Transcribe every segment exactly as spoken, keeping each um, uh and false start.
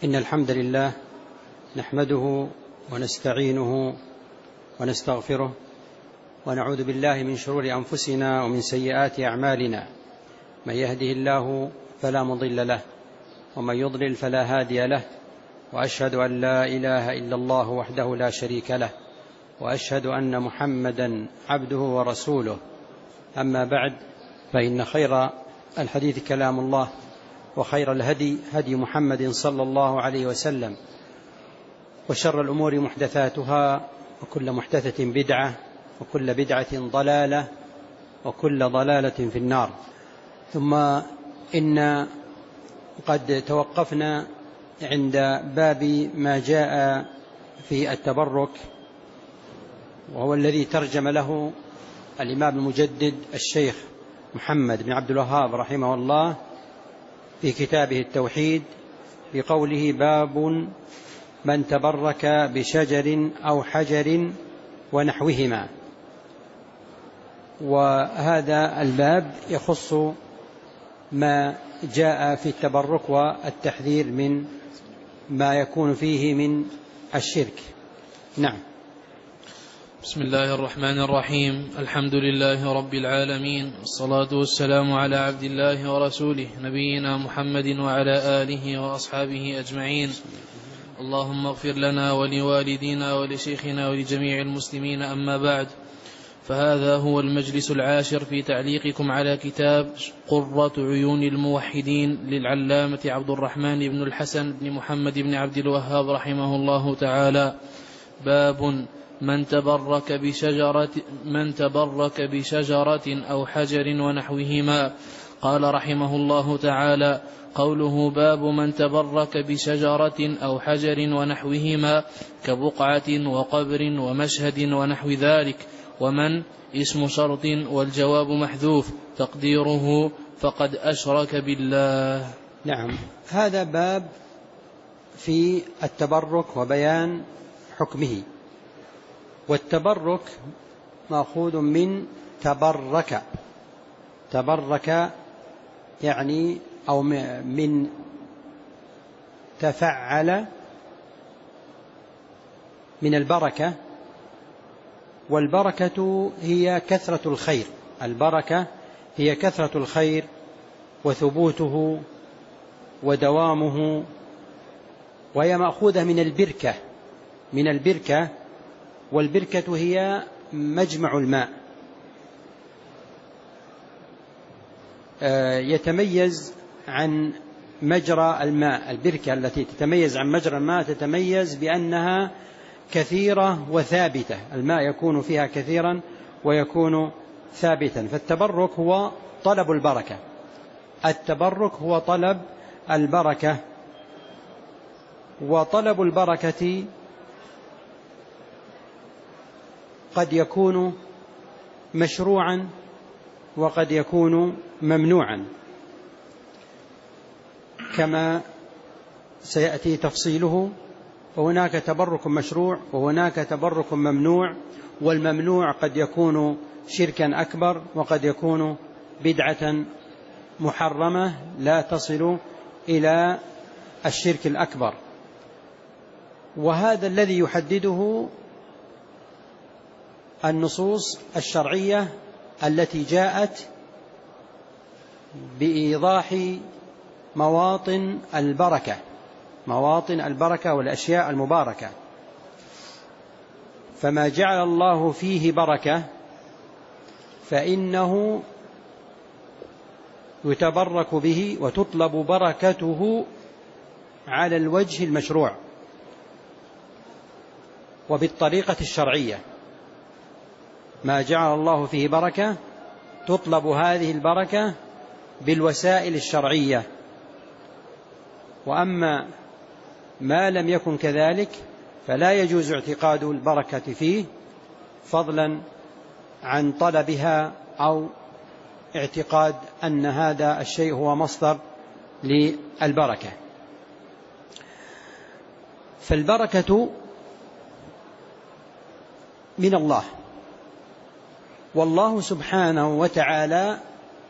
إن الحمد لله نحمده ونستعينه ونستغفره ونعوذ بالله من شرور أنفسنا ومن سيئات أعمالنا. من يهده الله فلا مضل له ومن يضلل فلا هادي له، وأشهد أن لا إله إلا الله وحده لا شريك له، وأشهد أن محمدا عبده ورسوله. أما بعد، فإن خير الحديث كلام الله، وخير الهدي هدي محمد صلى الله عليه وسلم، وشر الأمور محدثاتها، وكل محدثة بدعة، وكل بدعة ضلالة، وكل ضلالة في النار. ثم إن قد توقفنا عند باب ما جاء في التبرك، وهو الذي ترجم له الإمام المجدد الشيخ محمد بن عبد الوهاب رحمه الله في كتابه التوحيد بقوله: باب من تبرك بشجر أو حجر ونحوهما. وهذا الباب يخص ما جاء في التبرك والتحذير من ما يكون فيه من الشرك. نعم. بسم الله الرحمن الرحيم. الحمد لله رب العالمين، والصلاة والسلام على عبد الله ورسوله نبينا محمد وعلى آله وأصحابه أجمعين. اللهم اغفر لنا ولوالدينا ولشيخنا ولجميع المسلمين. أما بعد، فهذا هو المجلس العاشر في تعليقكم على كتاب قرة عيون الموحدين للعلامة عبد الرحمن بن الحسن بن محمد بن عبد الوهاب رحمه الله تعالى. باب من تبرك بشجرة, من تبرك بشجرة أو حجر ونحوهما. قال رحمه الله تعالى: قوله باب من تبرك بشجرة أو حجر ونحوهما كبقعة وقبر ومشهد ونحو ذلك. ومن اسم شرط والجواب محذوف تقديره فقد أشرك بالله. نعم. هذا باب في التبرك وبيان حكمه. والتبرك مأخوذ من تبرك. تبرك يعني أو من تفعل من البركة، والبركة هي كثرة الخير. البركة هي كثرة الخير وثبوته ودوامه، وهي مأخوذة من البركة من البركة والبركة هي مجمع الماء يتميز عن مجرى الماء. البركة التي تتميز عن مجرى الماء تتميز بأنها كثيرة وثابتة، الماء يكون فيها كثيرا ويكون ثابتا. فالتبرك هو طلب البركة. التبرك هو طلب البركة. وطلب البركة قد يكون مشروعا وقد يكون ممنوعا، كما سيأتي تفصيله. وهناك تبرك مشروع وهناك تبرك ممنوع، والممنوع قد يكون شركا أكبر وقد يكون بدعة محرمة لا تصل إلى الشرك الأكبر. وهذا الذي يحدده النصوص الشرعية التي جاءت بإيضاح مواطن البركة مواطن البركة والأشياء المباركة. فما جعل الله فيه بركة فإنه يتبرك به وتطلب بركته على الوجه المشروع وبالطريقة الشرعية. ما جعل الله فيه بركة تطلب هذه البركة بالوسائل الشرعية. وأما ما لم يكن كذلك فلا يجوز اعتقاد البركة فيه، فضلا عن طلبها أو اعتقاد أن هذا الشيء هو مصدر للبركة. فالبركة من الله، والله سبحانه وتعالى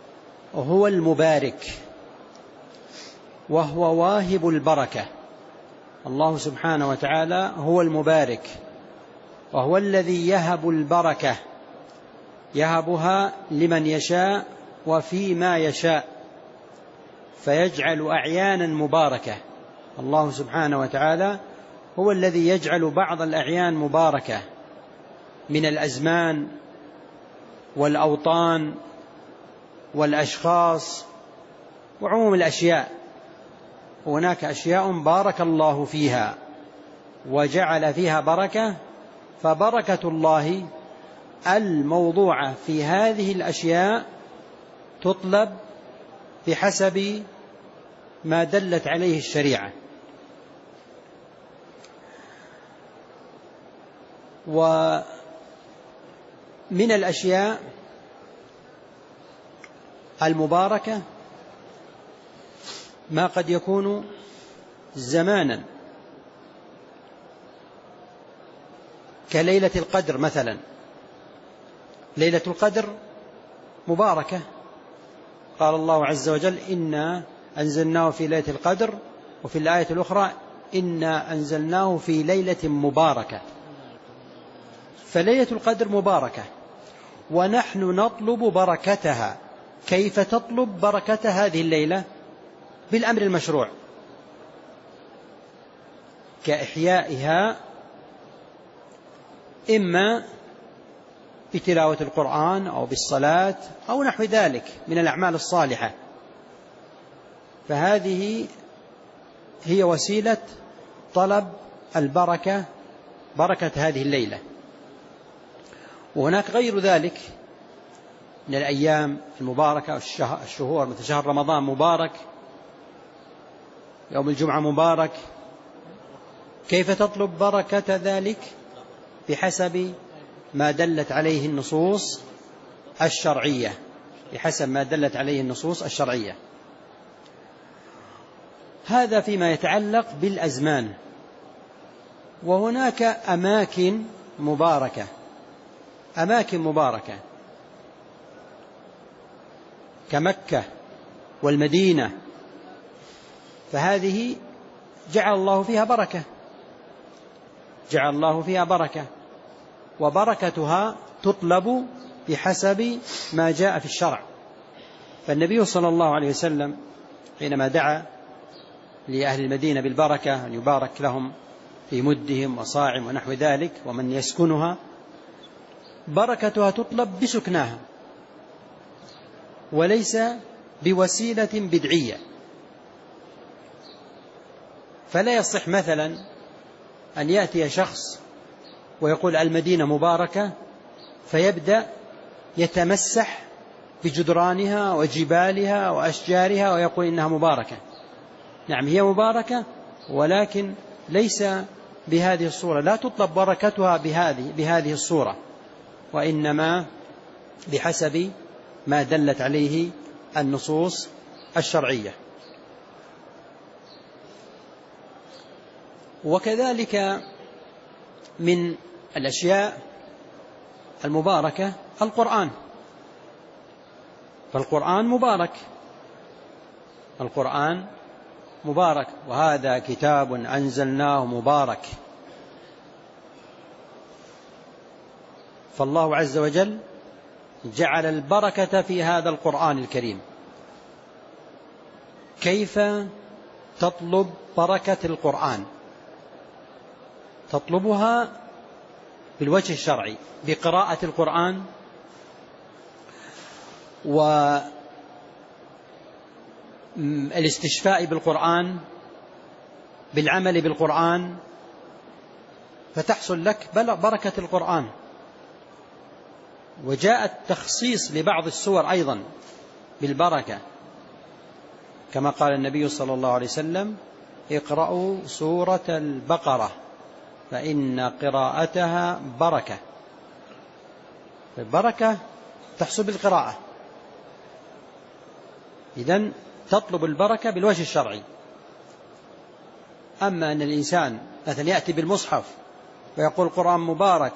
هو المبارك وهو واهب البركة. الله سبحانه وتعالى هو المبارك، وهو الذي يهب البركة، يهبها لمن يشاء وفيما يشاء، فيجعل أعيانا مباركة. الله سبحانه وتعالى هو الذي يجعل بعض الأعيان مباركة من الأزمان والأوطان والأشخاص وعموم الأشياء. هناك أشياء بارك الله فيها وجعل فيها بركة، فبركة الله الموضوعة في هذه الأشياء تطلب بحسب ما دلت عليه الشريعة. ومن الأشياء المباركة ما قد يكون زمانا، كليلة القدر مثلا. ليلة القدر مباركة، قال الله عز وجل: إنا أنزلناه في ليلة القدر، وفي الآية الأخرى: إنا أنزلناه في ليلة مباركة. فليلة القدر مباركة، ونحن نطلب بركتها. كيف تطلب بركة هذه الليلة؟ بالأمر المشروع، كإحيائها إما بتلاوة القرآن أو بالصلاة أو نحو ذلك من الأعمال الصالحة. فهذه هي وسيلة طلب البركة، بركة هذه الليلة. وهناك غير ذلك من الأيام المباركة، الشهور، مثل شهر رمضان مبارك، يوم الجمعة مبارك. كيف تطلب بركة ذلك؟ بحسب ما دلت عليه النصوص الشرعية، بحسب ما دلت عليه النصوص الشرعية. هذا فيما يتعلق بالأزمان. وهناك أماكن مباركة، أماكن مباركة كمكة والمدينة، فهذه جعل الله فيها بركة، جعل الله فيها بركة، وبركتها تطلب بحسب ما جاء في الشرع. فالنبي صلى الله عليه وسلم حينما دعا لأهل المدينة بالبركة، أن يبارك لهم في مدهم وصاعم ونحو ذلك ومن يسكنها، بركتها تطلب بسكناها وليس بوسيلة بدعية. فلا يصح مثلا أن يأتي شخص ويقول المدينة مباركة، فيبدأ يتمسح بجدرانها وجبالها وأشجارها ويقول إنها مباركة. نعم هي مباركة، ولكن ليس بهذه الصورة، لا تطلب بركتها بهذه, بهذه الصورة، وإنما بحسب ما دلت عليه النصوص الشرعية. وكذلك من الأشياء المباركة القرآن، فالقرآن مبارك، القرآن مبارك، وهذا كتاب أنزلناه مبارك. فالله عز وجل جعل البركة في هذا القرآن الكريم. كيف تطلب بركة القرآن؟ تطلبها بالوجه الشرعي، بقراءة القرآن والاستشفاء بالقرآن، بالعمل بالقرآن، فتحصل لك بركة القرآن. وجاء التخصيص لبعض السور أيضا بالبركة، كما قال النبي صلى الله عليه وسلم: اقرأوا سورة البقرة فإن قراءتها بركة. البركة تحصل بالقراءة. إذن تطلب البركة بالوجه الشرعي. أما أن الإنسان مثلا يأتي بالمصحف ويقول القرآن مبارك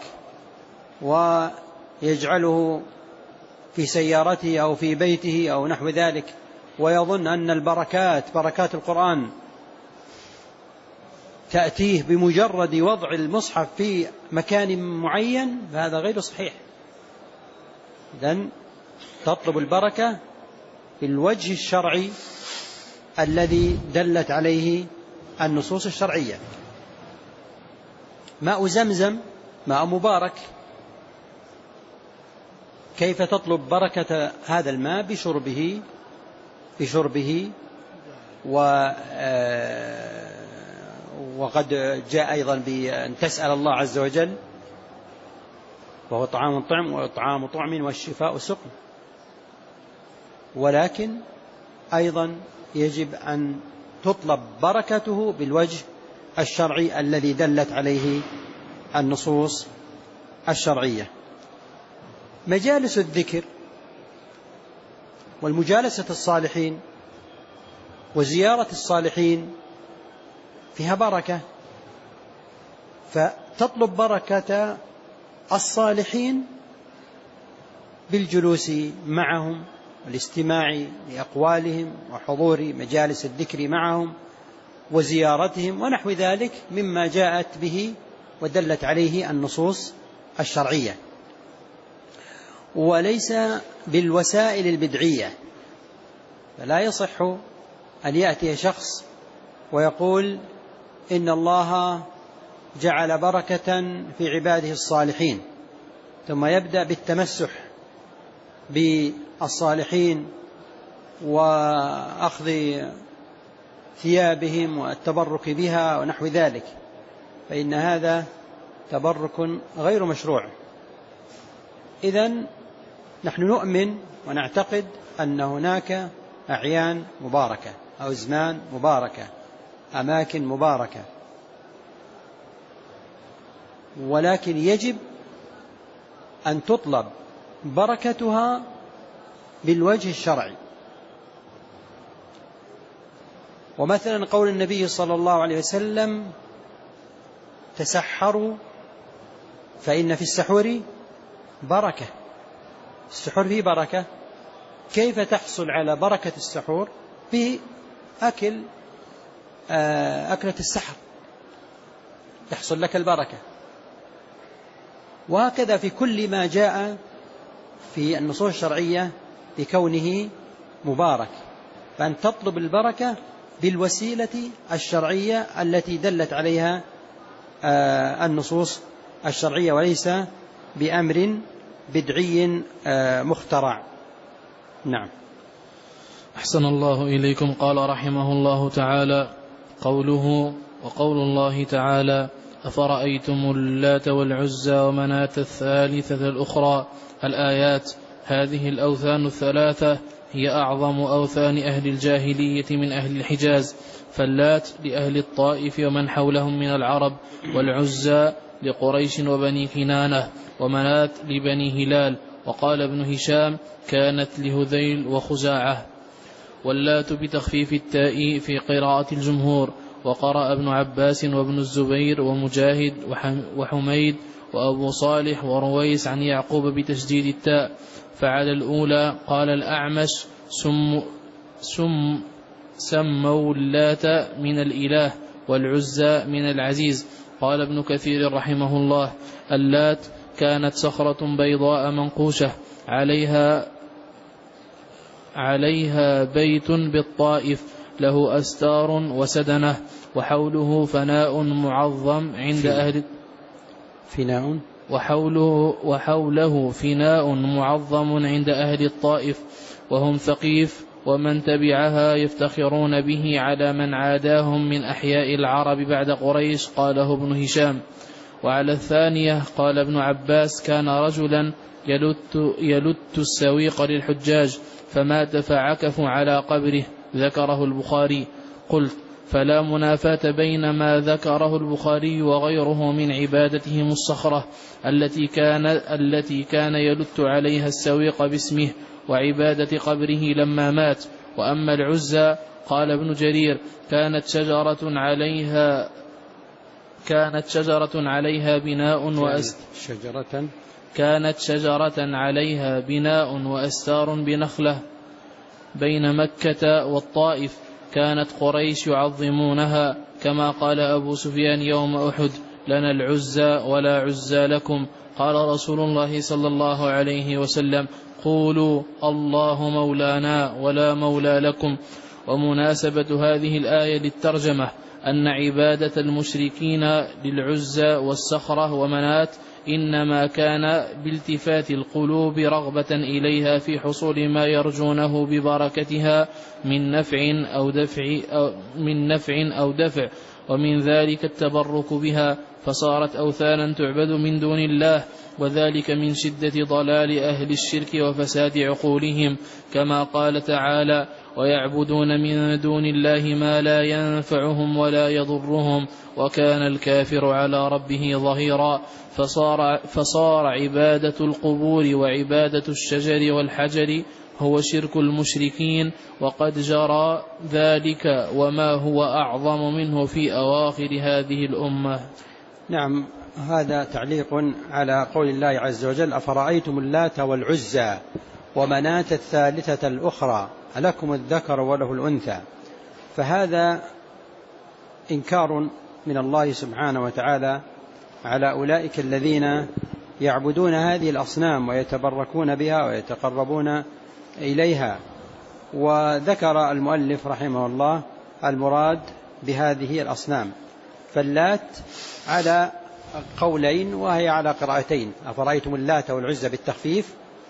ويجعله في سيارته أو في بيته أو نحو ذلك، ويظن أن البركات بركات القرآن تأتيه بمجرد وضع المصحف في مكان معين فهذا غير صحيح. إذن تطلب البركة بالوجه الشرعي الذي دلت عليه النصوص الشرعية. ماء زمزم ماء مبارك، كيف تطلب بركة هذا الماء؟ بشربه بشربه و وقد جاء أيضا بأن تسأل الله عز وجل، وهو طعام طعم وطعام طعم والشفاء سقم. ولكن أيضا يجب أن تطلب بركته بالوجه الشرعي الذي دلت عليه النصوص الشرعية. مجالس الذكر والمجالسة الصالحين وزيارة الصالحين فيها بركة، فتطلب بركة الصالحين بالجلوس معهم والاستماع لأقوالهم وحضور مجالس الذكر معهم وزيارتهم ونحو ذلك مما جاءت به ودلت عليه النصوص الشرعية، وليس بالوسائل البدعية. فلا يصح أن يأتي شخص ويقول إن الله جعل بركة في عباده الصالحين، ثم يبدأ بالتمسح بالصالحين وأخذ ثيابهم والتبرك بها ونحو ذلك، فإن هذا تبرك غير مشروع. إذن نحن نؤمن ونعتقد أن هناك أعيان مباركة أو أزمان مباركة، أماكن مباركة، ولكن يجب أن تطلب بركتها بالوجه الشرعي. ومثلا قول النبي صلى الله عليه وسلم: تسحروا فإن في السحور بركة. السحور فيه بركة. كيف تحصل على بركة السحور؟ بأكل أكلة السحر تحصل لك البركة. وهكذا في كل ما جاء في النصوص الشرعية بكونه مبارك، فأن تطلب البركة بالوسيلة الشرعية التي دلت عليها النصوص الشرعية، وليس بأمر بدعي مخترع. نعم. أحسن الله إليكم. قال رحمه الله تعالى: قوله وقول الله تعالى: أفرأيتم اللات والعزى ومناة الثالثة الأخرى. الآيات: هذه الأوثان الثلاثة هي أعظم أوثان أهل الجاهلية من أهل الحجاز، فاللات لأهل الطائف ومن حولهم من العرب، والعزى لقريش وبني كنانة، ومناة لبني هلال. وقال ابن هشام: كانت لهذيل وخزاعة. واللات بتخفيف التاء في قراءة الجمهور. وقرأ ابن عباس وابن الزبير ومجاهد وحميد وأبو صالح ورويس عن يعقوب بتشديد التاء. فعلى الأولى قال الأعمش: سم سم سموا اللات من الإله والعزى من العزيز. قال ابن كثير رحمه الله: اللات كانت صخرة بيضاء منقوشة عليها عليها بيت بالطائف له أستار وسدنة، وحوله فناء معظم عند أهل فناء وحوله, وحوله فناء معظم عند أهل الطائف، وهم ثقيف ومن تبعها يفتخرون به على من عاداهم من أحياء العرب بعد قريش. قاله ابن هشام. وعلى الثانية قال ابن عباس: كان رجلا يلت, يلت السويق للحجاج فمات فعكفوا على قبره. ذكره البخاري. قلت: فلا منافاة بين ما ذكره البخاري وغيره من عبادتهم الصخرة التي كان, التي كان يلت عليها السويق باسمه وعبادة قبره لما مات. وأما العزى قال ابن جرير: كانت شجرة عليها كانت شجرة عليها بناء وأست شجرة كانت شجرة عليها بناء وأستار بنخلة بين مكة والطائف، كانت قريش يعظمونها كما قال أبو سفيان يوم أحد: لنا العزى ولا عزى لكم. قال رسول الله صلى الله عليه وسلم: قولوا الله مولانا ولا مولى لكم. ومناسبة هذه الآية للترجمة أن عبادة المشركين للعزى والصخرة ومنات إنما كان بالتفات القلوب رغبة إليها في حصول ما يرجونه ببركتها من نفع أو دفع أو من نفع أو دفع ومن ذلك التبرك بها، فصارت أوثانا تعبد من دون الله، وذلك من شدة ضلال أهل الشرك وفساد عقولهم، كما قال تعالى: ويعبدون من دون الله ما لا ينفعهم ولا يضرهم وكان الكافر على ربه ظهيرا. فصار, فصار عبادة القبور وعبادة الشجر والحجر هو شرك المشركين، وقد جرى ذلك وما هو أعظم منه في أواخر هذه الأمة. نعم، هذا تعليق على قول الله عز وجل: أفرأيتم اللات والعزى ومناة الثالثة الأخرى ألكم الذكر وله الأنثى. فهذا إنكار من الله سبحانه وتعالى على أولئك الذين يعبدون هذه الأصنام ويتبركون بها ويتقربون إليها. وذكر المؤلف رحمه الله المراد بهذه الأصنام. فاللات على قولين وهي على قراءتين: أفرأيتم اللات والعزى بالتخفيف،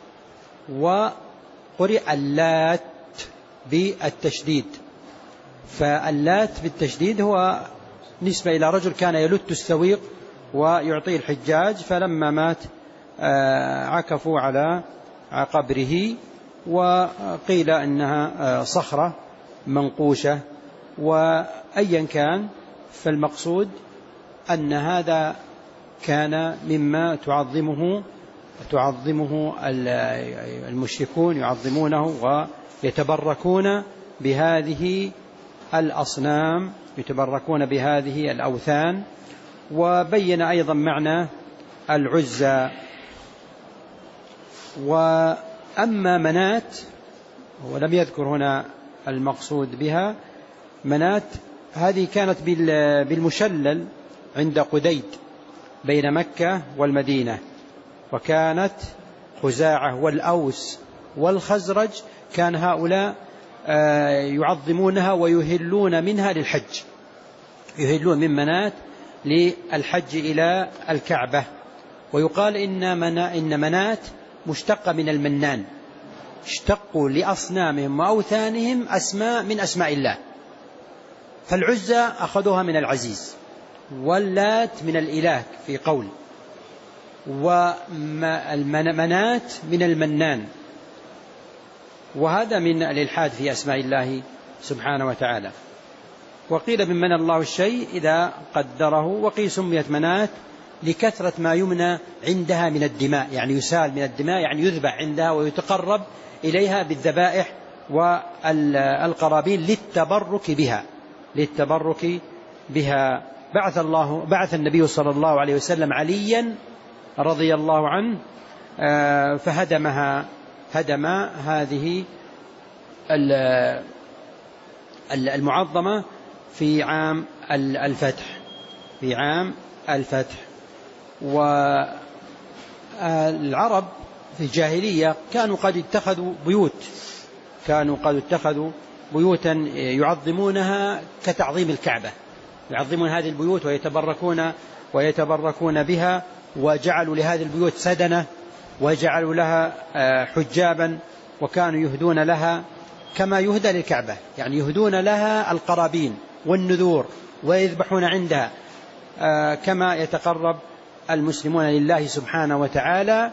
وقرئ اللات بالتشديد. فاللات بالتشديد هو نسبة إلى رجل كان يلت السويق ويعطيه الحجاج، فلما مات عكفوا على قبره، وقيل أنها صخرة منقوشة. وأيا كان فالمقصود أن هذا كان مما تعظمه تعظمه المشركون، يعظمونه ويتبركون بهذه الأصنام، يتبركون بهذه الأوثان. وبين أيضا معنى العزى. وأما منات، ولم يذكر هنا المقصود بها، منات هذه كانت بالمشلل عند قديد بين مكة والمدينة، وكانت خزاعة والأوس والخزرج كان هؤلاء يعظمونها ويهلون منها للحج، يهلون من منات للحج إلى الكعبة. ويقال إن إن منات مشتقة من المنان، اشتقوا لأصنامهم وأوثانهم أسماء من أسماء الله. فالعزى أخذوها من العزيز، واللات من الإله في قول، والمنات من المنان. وهذا من الإلحاد في أسماء الله سبحانه وتعالى. وقيل من من الله الشيء إذا قدره. وقيل سميت منات لكثرة ما يمنى عندها من الدماء، يعني يسال من الدماء، يعني يذبح عندها ويتقرب إليها بالذبائح والقرابين للتبرك بها للتبرك بها. بعث الله بعث النبي صلى الله عليه وسلم عليا رضي الله عنه فهدمها هدم هذه المعظمة في عام الفتح في عام الفتح. والعرب في الجاهلية كانوا قد اتخذوا بيوت كانوا قد اتخذوا بيوتا يعظمونها كتعظيم الكعبة، يعظمون هذه البيوت ويتبركون ويتبركون بها، وجعلوا لهذه البيوت سدنة، وجعلوا لها حجابا، وكانوا يهدون لها كما يهدى للكعبة، يعني يهدون لها القرابين والنذور ويذبحون عندها كما يتقرب المسلمون لله سبحانه وتعالى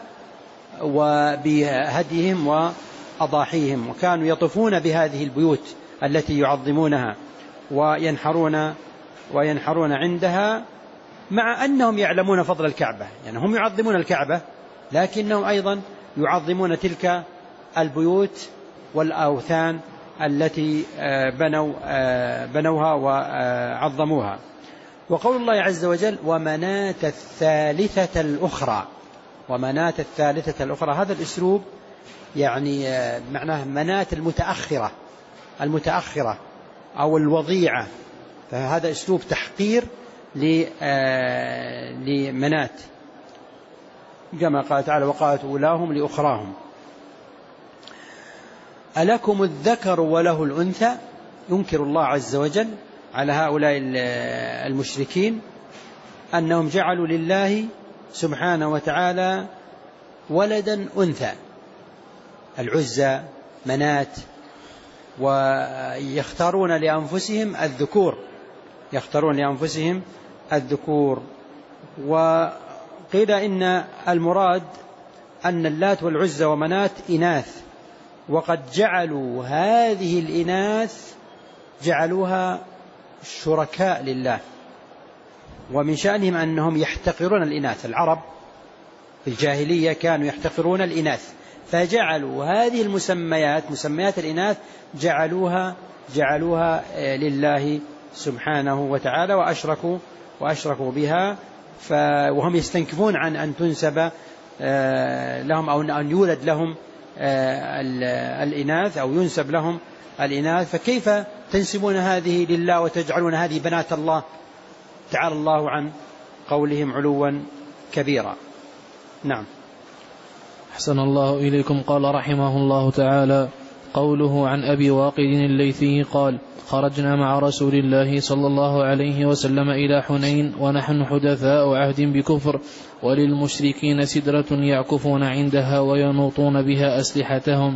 وبهديهم وأضاحيهم. وكانوا يطوفون بهذه البيوت التي يعظمونها وينحرون وينحرون عندها، مع أنهم يعلمون فضل الكعبة، يعني هم يعظمون الكعبة لكنهم أيضا يعظمون تلك البيوت والأوثان التي بنوا بنوها وعظموها. وقول الله عز وجل: ومناة الثالثة الأخرى. ومناة الثالثة الأخرى، هذا الأسلوب يعني معناه مناة المتأخرة المتأخرة أو الوضيعة. فهذا أسلوب تحقير لمنات، كما قال تعالى وقالت أولاهم لأخراهم. ألكم الذكر وله الأنثى، ينكر الله عز وجل على هؤلاء المشركين أنهم جعلوا لله سبحانه وتعالى ولدا أنثى، العزى منات، ويختارون لأنفسهم الذكور يختارون لأنفسهم الذكور. وقيل إن المراد أن اللات والعزى ومنات إناث، وقد جعلوا هذه الإناث جعلوها شركاء لله، ومن شأنهم أنهم يحتقرون الإناث. العرب في الجاهلية كانوا يحتقرون الإناث، فجعلوا هذه المسميات مسميات الإناث جعلوها جعلوها لله سبحانه وتعالى، وأشركوا وأشركوا بها، وهم يستنكفون عن أن تنسب لهم أو أن يولد لهم الإناث أو ينسب لهم الإناث. فكيف تنسبون هذه لله وتجعلون هذه بنات الله؟ تعالى الله عن قولهم علوا كبيرا. نعم. أحسن الله إليكم. قال رحمه الله تعالى: قوله عن أبي واقد الليثي قال: خرجنا مع رسول الله صلى الله عليه وسلم إلى حنين ونحن حدثاء عهد بكفر، وللمشركين سدرة يعكفون عندها وينوطون بها أسلحتهم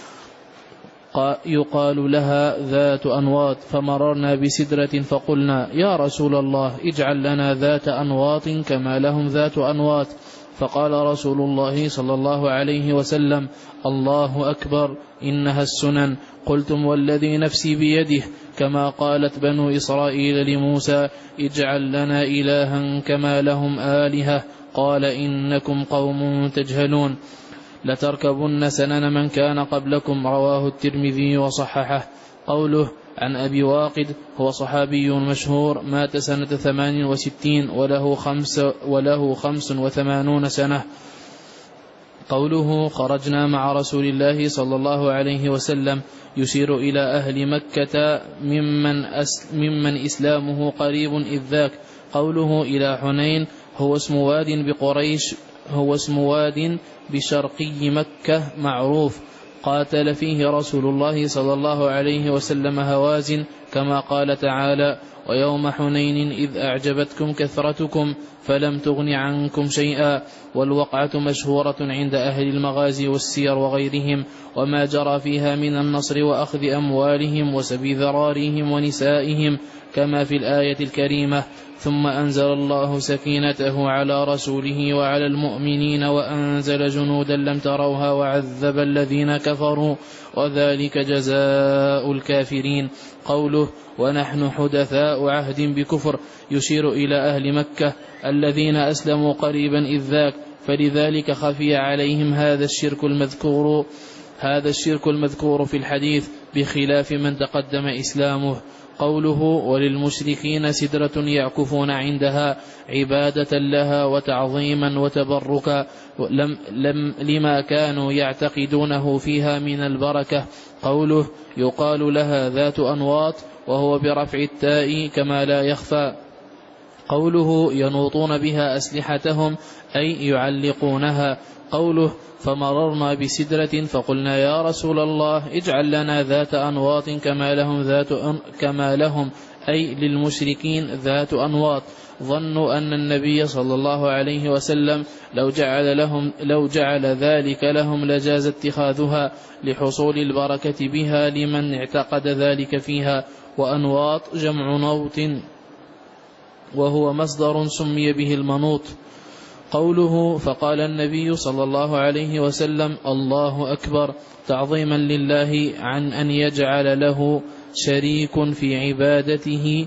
يقال لها ذات أنواط، فمررنا بسدرة فقلنا: يا رسول الله اجعل لنا ذات أنواط كما لهم ذات أنواط. فقال رسول الله صلى الله عليه وسلم: الله أكبر، إنها السنن. قلتم والذي نفسي بيده، كما قالت بنو إسرائيل لموسى: اجعل لنا إلها كما لهم آلهة. قال: إنكم قوم تجهلون، لتركبن سنن من كان قبلكم. رواه الترمذي وصححه. قوله عن أبي واقد هو صحابي مشهور، مات سنة ثمان وستين وله خمس, وله خمس وثمانون سنة. قوله خرجنا مع رسول الله صلى الله عليه وسلم يشير إلى أهل مكة ممن, أس ممن إسلامه قريب إذ ذاك. قوله إلى حنين هو اسم واد بقريش هو اسم واد بشرقي مكة معروف، قاتل فيه رسول الله صلى الله عليه وسلم هوازن، كما قال تعالى: ويوم حنين إذ أعجبتكم كثرتكم فلم تغن عنكم شيئا. والوقعة مشهورة عند أهل المغازي والسير وغيرهم، وما جرى فيها من النصر وأخذ أموالهم وسبي ذراريهم ونسائهم، كما في الآية الكريمة: ثم أنزل الله سكينته على رسوله وعلى المؤمنين وأنزل جنودا لم تروها وعذب الذين كفروا وذلك جزاء الكافرين. قوله ونحن حدثاء عهد بكفر يشير إلى أهل مكة الذين أسلموا قريبا إذ ذاك، فلذلك خفي عليهم هذا الشرك المذكور هذا الشرك المذكور في الحديث، بخلاف من تقدم إسلامه. قوله وللمشركين سدرة يعكفون عندها عبادة لها وتعظيما وتبركا لم لم لما كانوا يعتقدونه فيها من البركة. قوله يقال لها ذات أنواط وهو برفع التاء كما لا يخفى. قوله ينوطون بها أسلحتهم أي يعلقونها. قوله فمررنا بسدرة فقلنا يا رسول الله اجعل لنا ذات أنواط كما لهم, ذات أن كما لهم أي للمشركين ذات أنواط. ظنوا أن النبي صلى الله عليه وسلم لو جعل, لهم لو جعل ذلك لهم لجاز اتخاذها لحصول البركة بها لمن اعتقد ذلك فيها. وأنواط جمع نوط وهو مصدر سمي به المنوط. قوله فقال النبي صلى الله عليه وسلم الله أكبر تعظيما لله عن أن يجعل له شريك في عبادته.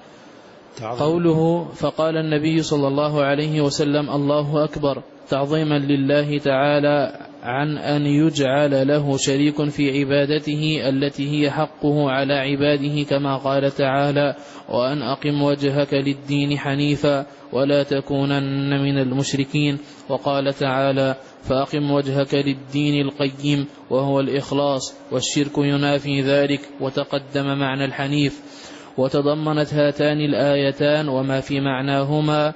قوله فقال النبي صلى الله عليه وسلم الله أكبر تعظيما لله تعالى عن أن يجعل له شريك في عبادته التي هي حقه على عباده، كما قال تعالى وأن أقم وجهك للدين حنيفا ولا تكونن من المشركين. وقال تعالى فأقم وجهك للدين القيم وهو الإخلاص، والشرك ينافي ذلك، وتقدم معنى الحنيف. وتضمنت هاتان الآيتان وما في معناهما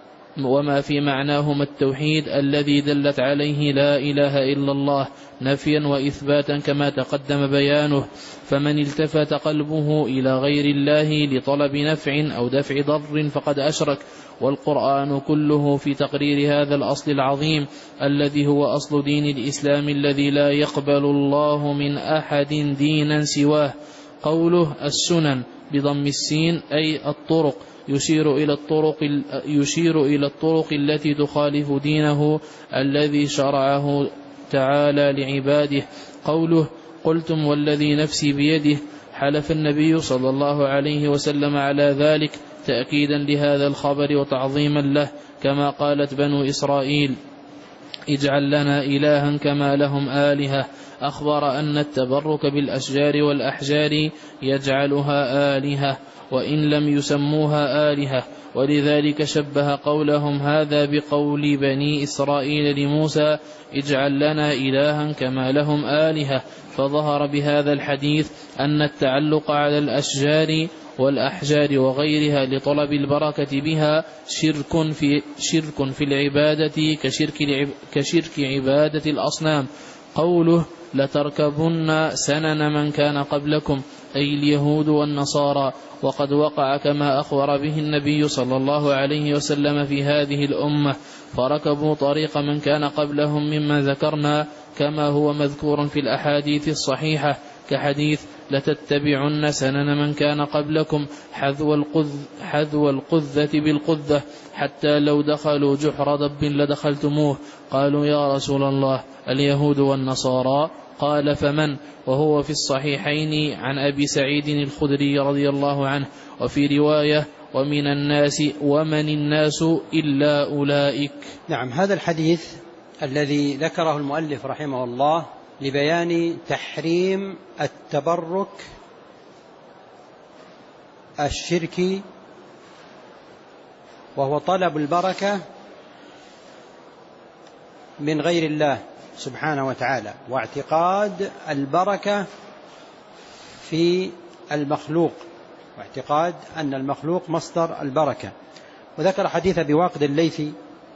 وما في معناهما التوحيد الذي دلت عليه لا إله إلا الله نفيا وإثباتا كما تقدم بيانه. فمن التفت قلبه إلى غير الله لطلب نفع أو دفع ضر فقد أشرك. والقرآن كله في تقرير هذا الأصل العظيم الذي هو أصل دين الإسلام الذي لا يقبل الله من أحد دينا سواه. قوله السنن بضم السين أي الطرق يشير إلى الطرق يشير إلى الطرق التي تخالف دينه الذي شرعه تعالى لعباده. قوله قلتم والذي نفسي بيده حلف النبي صلى الله عليه وسلم على ذلك تأكيدا لهذا الخبر وتعظيما له، كما قالت بنو إسرائيل اجعل لنا إلها كما لهم آلهة. أخبر أن التبرك بالأشجار والأحجار يجعلها آلهة وإن لم يسموها آلهة، ولذلك شبه قولهم هذا بقول بني إسرائيل لموسى اجعل لنا إلها كما لهم آلهة. فظهر بهذا الحديث أن التعلق على الأشجار والأحجار وغيرها لطلب البركة بها شرك في, شرك في العبادة كشرك, كشرك عبادة الأصنام. قوله لتركبن سنن من كان قبلكم أي اليهود والنصارى، وقد وقع كما أخبر به النبي صلى الله عليه وسلم في هذه الأمة، فركبوا طريق من كان قبلهم مما ذكرنا كما هو مذكور في الأحاديث الصحيحة كحديث لتتبعن سنن من كان قبلكم حذو القذ حذو القذة بالقذة حتى لو دخلوا جحر ضب لدخلتموه. قالوا يا رسول الله اليهود والنصارى؟ قال فمن؟ وهو في الصحيحين عن أبي سعيد الخدري رضي الله عنه، وفي رواية ومن الناس ومن الناس إلا أولئك. نعم، هذا الحديث الذي ذكره المؤلف رحمه الله لبيان تحريم التبرك الشركي، وهو طلب البركة من غير الله سبحانه وتعالى، واعتقاد البركة في المخلوق، واعتقاد أن المخلوق مصدر البركة. وذكر حديث بواقد الليثي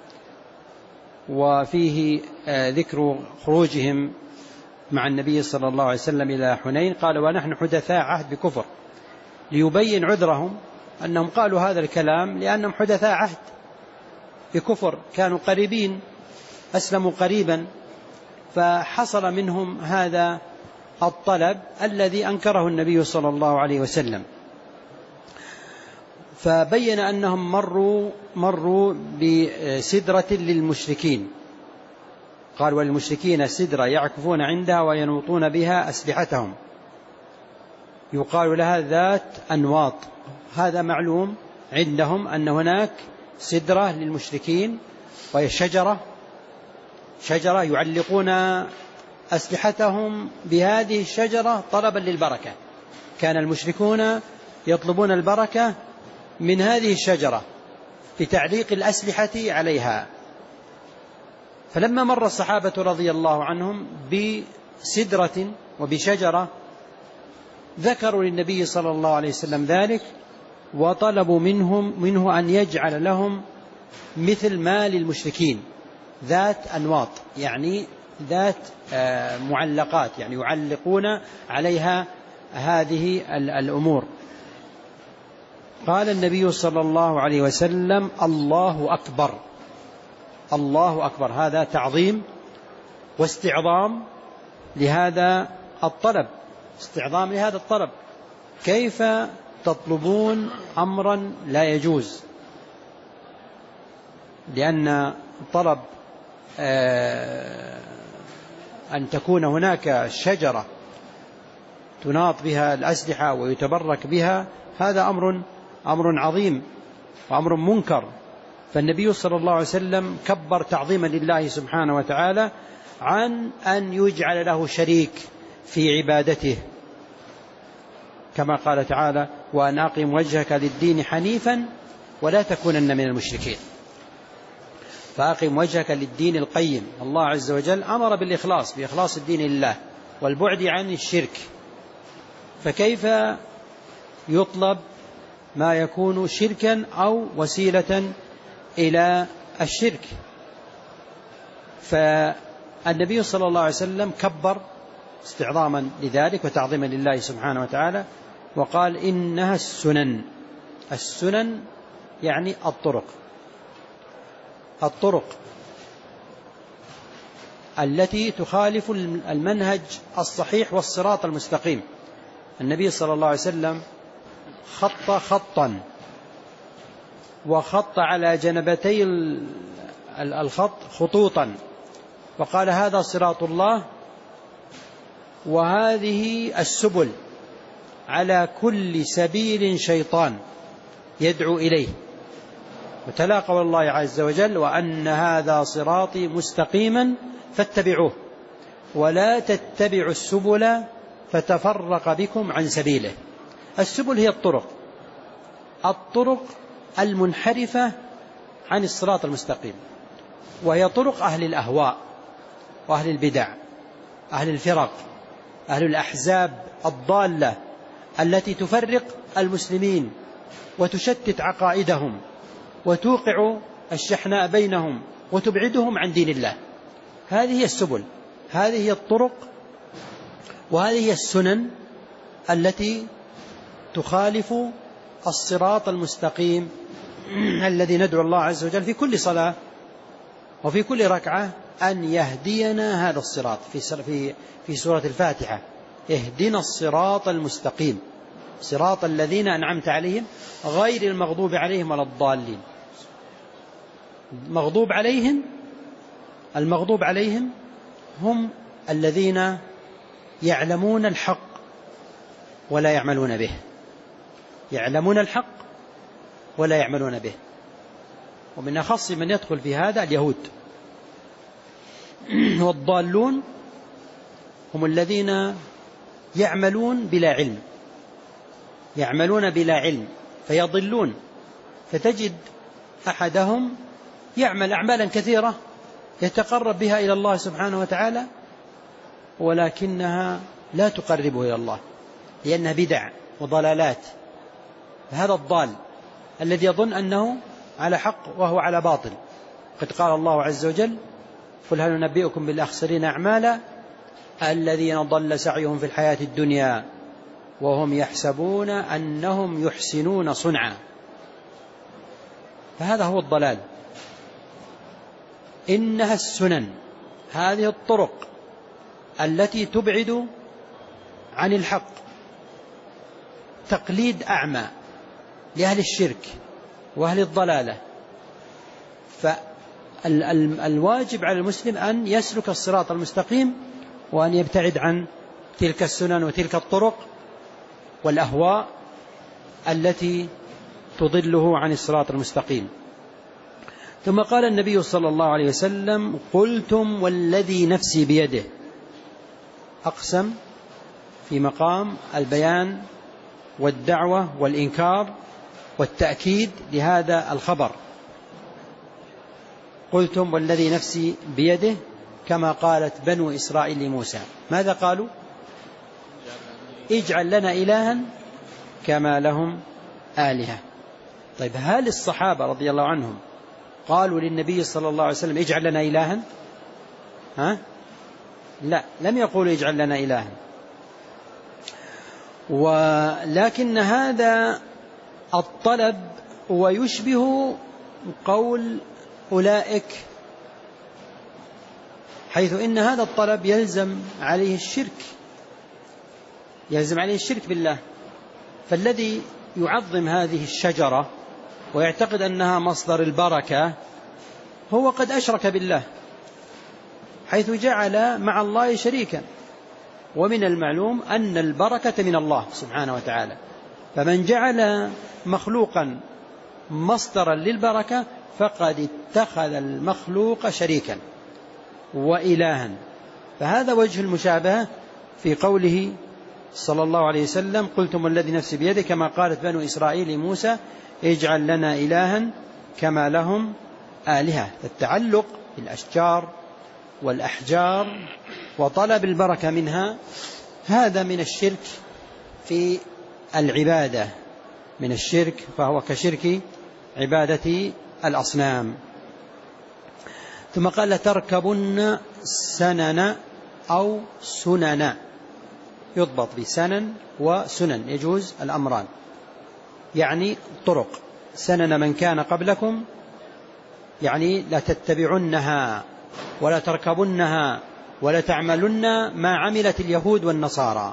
وفيه ذكر خروجهم مع النبي صلى الله عليه وسلم إلى حنين، قال ونحن حدثاء عهد بكفر، ليبين عذرهم أنهم قالوا هذا الكلام لأنهم حدثاء عهد بكفر، كانوا قريبين أسلموا قريبا، فحصل منهم هذا الطلب الذي أنكره النبي صلى الله عليه وسلم. فبين أنهم مروا, مروا بسدرة للمشركين، قال وللمشركين سدرة يعكفون عندها وينوطون بها أسلحتهم يقال لها ذات أنواط. هذا معلوم عندهم أن هناك سدرة للمشركين، وهي شجرة شجرة يعلقون أسلحتهم بهذه الشجرة طلبا للبركة. كان المشركون يطلبون البركة من هذه الشجرة بتعليق الأسلحة عليها. فلما مر الصحابة رضي الله عنهم بسدرة وبشجرة ذكروا للنبي صلى الله عليه وسلم ذلك، وطلبوا منهم منه أن يجعل لهم مثل ما للمشركين ذات أنواط، يعني ذات معلقات، يعني يعلقون عليها هذه الأمور. قال النبي صلى الله عليه وسلم الله أكبر، الله أكبر، هذا تعظيم واستعظام لهذا الطلب، استعظام لهذا الطلب. كيف تطلبون أمرا لا يجوز؟ لأن طلب أن تكون هناك شجرة تناط بها الأسلحة ويتبرك بها، هذا أمر أمر عظيم وأمر منكر. فالنبي صلى الله عليه وسلم كبر تعظيما لله سبحانه وتعالى عن أن يجعل له شريك في عبادته، كما قال تعالى وأن أقم وجهك للدين حنيفا ولا تكونن من المشركين. فأقم وجهك للدين القيم. الله عز وجل أمر بالإخلاص، بإخلاص الدين لله والبعد عن الشرك. فكيف يطلب ما يكون شركا أو وسيلة إلى الشرك. فالنبي صلى الله عليه وسلم كبر استعظاما لذلك وتعظيما لله سبحانه وتعالى وقال إنها السنن. السنن يعني الطرق، الطرق التي تخالف المنهج الصحيح والصراط المستقيم. النبي صلى الله عليه وسلم خط خطا وخط على جنبتي الخط خطوطا وقال هذا صراط الله وهذه السبل، على كل سبيل شيطان يدعو إليه، وتلا قول الله عز وجل وأن هذا صراطي مستقيما فاتبعوه ولا تتبعوا السبل فتفرق بكم عن سبيله. السبل هي الطرق، الطرق المنحرفة عن الصراط المستقيم، وهي طرق أهل الأهواء وأهل البدع، أهل الفرق، أهل الأحزاب الضالة التي تفرق المسلمين وتشتت عقائدهم وتوقع الشحناء بينهم وتبعدهم عن دين الله. هذه هي السبل، هذه هي الطرق، وهذه هي السنن التي تخالف الصراط المستقيم الذي ندعو الله عز وجل في كل صلاة وفي كل ركعة أن يهدينا هذا الصراط. في في سورة الفاتحة اهدنا الصراط المستقيم صراط الذين أنعمت عليهم غير المغضوب عليهم ولا الضالين. مغضوب عليهم، المغضوب عليهم هم الذين يعلمون الحق ولا يعملون به، يعلمون الحق ولا يعملون به، ومن أخص من يدخل في هذا اليهود. والضالون هم الذين يعملون بلا علم، يعملون بلا علم فيضلون. فتجد أحدهم يعمل أعمالا كثيرة يتقرب بها إلى الله سبحانه وتعالى ولكنها لا تقربه إلى الله لأنها بدع وضلالات. هذا الضال الذي يظن أنه على حق وهو على باطل. قد قال الله عز وجل قل هل ننبئكم بالأخسرين أعمالا الذين ضل سعيهم في الحياة الدنيا وهم يحسبون أنهم يحسنون صنعا. فهذا هو الضلال. إنها السنن، هذه الطرق التي تبعد عن الحق، تقليد أعمى لأهل الشرك وأهل الضلالة. فالواجب على المسلم أن يسلك الصراط المستقيم وأن يبتعد عن تلك السنن وتلك الطرق والأهواء التي تضله عن الصراط المستقيم. ثم قال النبي صلى الله عليه وسلم قلتم والذي نفسي بيده. أقسم في مقام البيان والدعوة والإنكار والتأكيد لهذا الخبر. قلتم والذي نفسي بيده كما قالت بنو إسرائيل لموسى. ماذا قالوا؟ اجعل لنا إلها كما لهم آلهة. طيب هل الصحابة رضي الله عنهم قالوا للنبي صلى الله عليه وسلم اجعل لنا إلها؟ ها؟ لا، لم يقولوا اجعل لنا إلها، ولكن هذا الطلب ويشبه قول أولئك، حيث إن هذا الطلب يلزم عليه الشرك، يلزم عليه الشرك بالله. فالذي يعظم هذه الشجرة ويعتقد أنها مصدر البركة هو قد أشرك بالله، حيث جعل مع الله شريكا. ومن المعلوم أن البركة من الله سبحانه وتعالى، فمن جعل مخلوقا مصدرا للبركة فقد اتخذ المخلوق شريكا وإلها. فهذا وجه المشابهة في قوله صلى الله عليه وسلم قلتم والذي نفسي بيده كما قالت بنو إسرائيل لموسى اجعل لنا إلها كما لهم آلهة. التعلق بالأشجار والأحجار وطلب البركة منها هذا من الشرك في العبادة. من الشرك فهو كشرك عبادة الأصنام. ثم قال لتركبن سنن أو سنن، يضبط بسنن وسنن، يجوز الأمران، يعني طرق. سنن من كان قبلكم يعني لا تتبعنها ولا تركبنها ولا تعملن ما عملت اليهود والنصارى،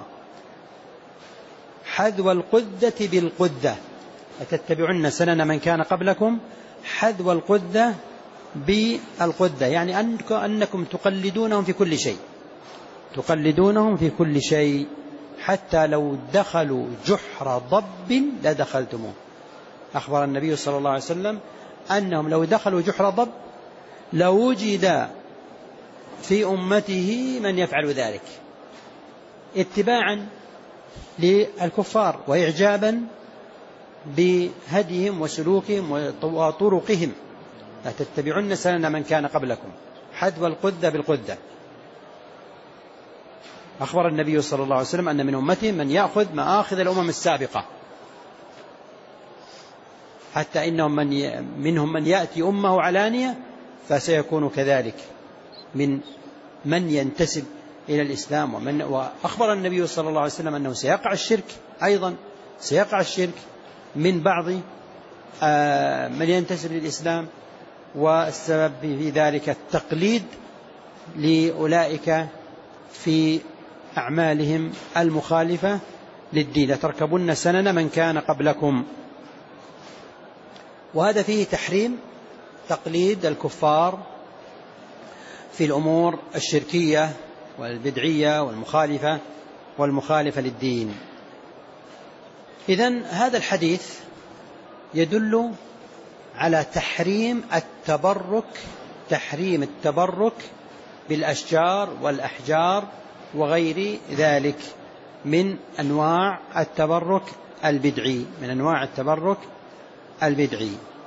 حذو القدة بالقدة، لتتبعن سنن من كان قبلكم حذو القدة بالقدة، يعني أنكم تقلدونهم في كل شيء، تقلدونهم في كل شيء، حتى لو دخلوا جحر ضب لدخلتموه. أخبر النبي صلى الله عليه وسلم أنهم لو دخلوا جحر ضب لوجد في أمته من يفعل ذلك اتباعا للكفار وإعجابا بهديهم وسلوكهم وطرقهم. لا تتبعن سنن من كان قبلكم حذو القدة بالقدة. أخبر النبي صلى الله عليه وسلم أن من أمته من يأخذ مآخذ الأمم السابقة، حتى إنهم من ي... منهم من يأتي أمه علانية، فسيكون كذلك من من ينتسب إلى الإسلام. ومن... وأخبر النبي صلى الله عليه وسلم أنه سيقع الشرك أيضا، سيقع الشرك من بعض آه من ينتسب للإسلام، والسبب في ذلك التقليد لأولئك في أعمالهم المخالفة للدين. لتركبن سنن من كان قبلكم. وهذا فيه تحريم تقليد الكفار في الأمور الشركية والبدعية والمخالفة والمخالفة للدين. إذن هذا الحديث يدل على تحريم التبرك، تحريم التبرك بالأشجار والأحجار وغير ذلك من أنواع التبرك البدعي، من أنواع التبرك البدعي.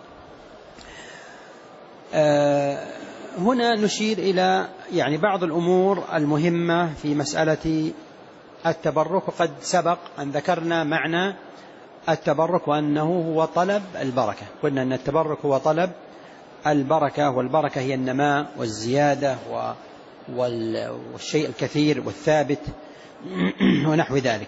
آه هنا نشير إلى يعني بعض الأمور المهمة في مسألة التبرك، وقد سبق أن ذكرنا معنى التبرك وأنه هو طلب البركة. قلنا أن التبرك هو طلب البركة، والبركة هي النماء والزيادة والشيء الكثير والثابت ونحو ذلك.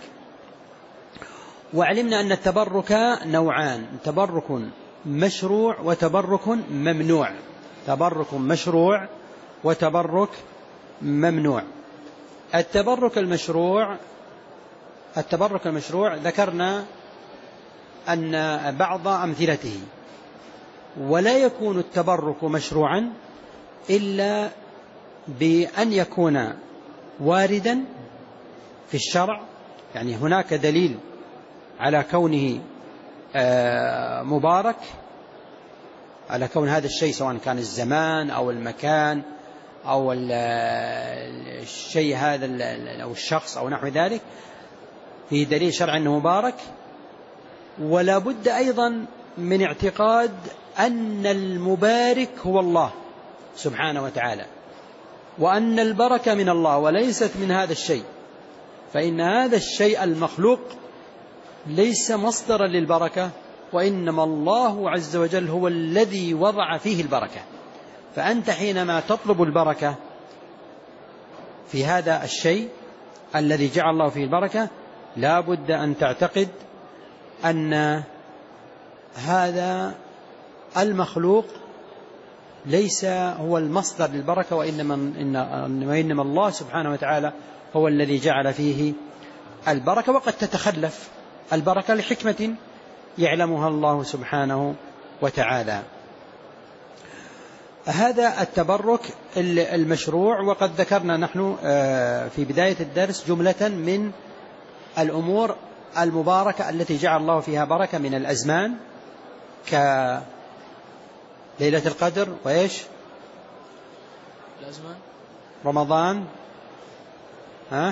وعلمنا أن التبرك نوعان: تبرك مشروع وتبرك ممنوع. تبرك مشروع وتبرك ممنوع. التبرك المشروع التبرك المشروع ذكرنا أن بعض أمثلته، ولا يكون التبرك مشروعا إلا بأن يكون واردا في الشرع، يعني هناك دليل على كونه مبارك، على كون هذا الشيء سواء كان الزمان أو المكان أو الشيء هذا أو الشخص أو نحو ذلك، في دليل شرعي أنه مبارك. ولا بد أيضا من اعتقاد أن المبارك هو الله سبحانه وتعالى، وأن البركة من الله وليست من هذا الشيء، فإن هذا الشيء المخلوق ليس مصدرا للبركة، وإنما الله عز وجل هو الذي وضع فيه البركة. فأنت حينما تطلب البركة في هذا الشيء الذي جعل الله فيه البركة، لا بد أن تعتقد أن هذا المخلوق ليس هو المصدر للبركة، وإنما, وإنما الله سبحانه وتعالى هو الذي جعل فيه البركة. وقد تتخلف البركة لحكمة يعلمها الله سبحانه وتعالى. هذا التبرك المشروع. وقد ذكرنا نحن في بداية الدرس جملة من الأمور المباركة التي جعل الله فيها بركة من الأزمان، كليلة القدر وإيش الأزمان رمضان ها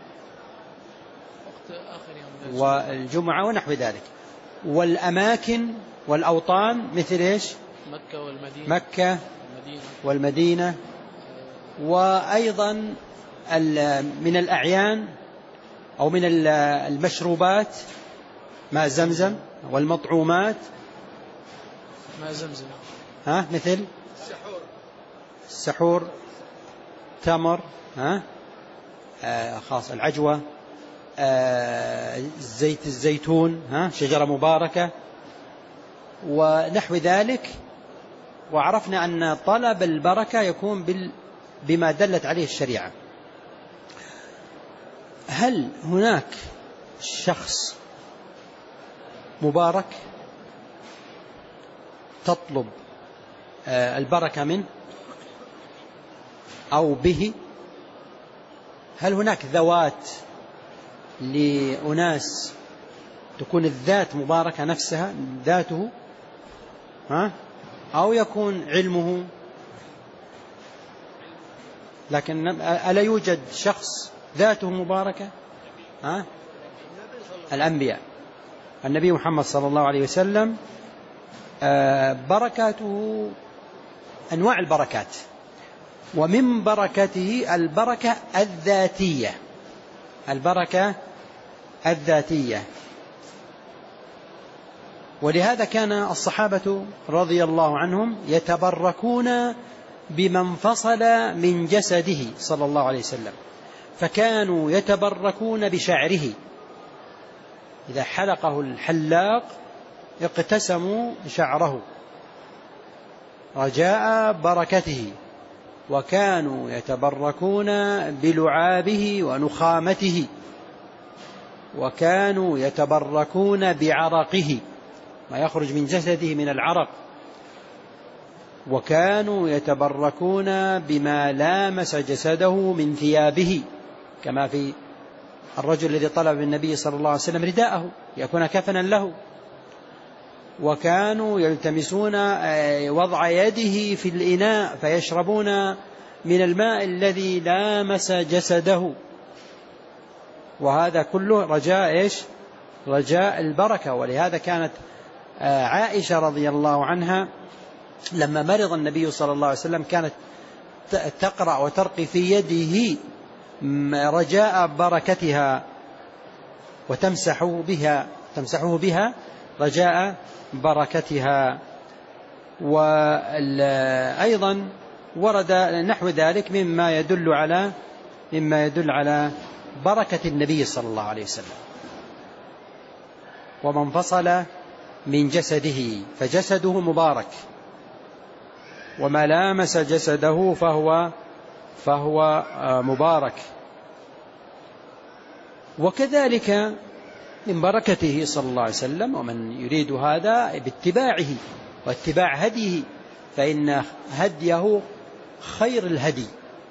وقت آخر يوم والجمعة ونحو ذلك، والأماكن والأوطان مثل إيش مكة والمدينة مكة والمدينة, والمدينة. وأيضا من الأعيان أو من المشروبات ماء زمزم. والمطعومات ماء زمزم. ها مثل السحور السحور، تمر، ها آه خاص العجوة، آه زيت الزيتون، ها شجرة مباركة ونحو ذلك. وعرفنا أن طلب البركة يكون بال بما دلت عليه الشريعة. هل هناك شخص مبارك تطلب البركة منه أو به؟ هل هناك ذوات لأناس تكون الذات مباركة نفسها ذاته، ها؟ أو يكون علمه؟ لكن ألا يوجد شخص ذاته مباركة؟ ها؟ الأنبياء. النبي محمد صلى الله عليه وسلم بركاته أنواع البركات، ومن بركته البركة الذاتية، البركة الذاتية. ولهذا كان الصحابة رضي الله عنهم يتبركون بما انفصل من جسده صلى الله عليه وسلم، فكانوا يتبركون بشعره. إذا حلقه الحلاق اقتسموا شعره رجاء بركته، وكانوا يتبركون بلعابه ونخامته، وكانوا يتبركون بعرقه، ما يخرج من جسده من العرق، وكانوا يتبركون بما لامس جسده من ثيابه، كما في الرجل الذي طلب النبي صلى الله عليه وسلم رداءه يكون كفنا له. وكانوا يلتمسون وضع يده في الإناء فيشربون من الماء الذي لامس جسده، وهذا كله رجاء إيش؟ رجاء البركة. ولهذا كانت عائشة رضي الله عنها لما مرض النبي صلى الله عليه وسلم كانت تقرأ وترقي في يده رجاء بركتها وتمسحه بها تمسحه بها رجاء بركتها. وأيضا ورد نحو ذلك مما يدل على مما يدل على بركة النبي صلى الله عليه وسلم. ومن انفصل من جسده فجسده مبارك، وما لامس جسده فهو فهو مبارك. وكذلك من بركته صلى الله عليه وسلم، ومن يريد هذا باتباعه واتباع هديه، فإن هديه خير الهدي،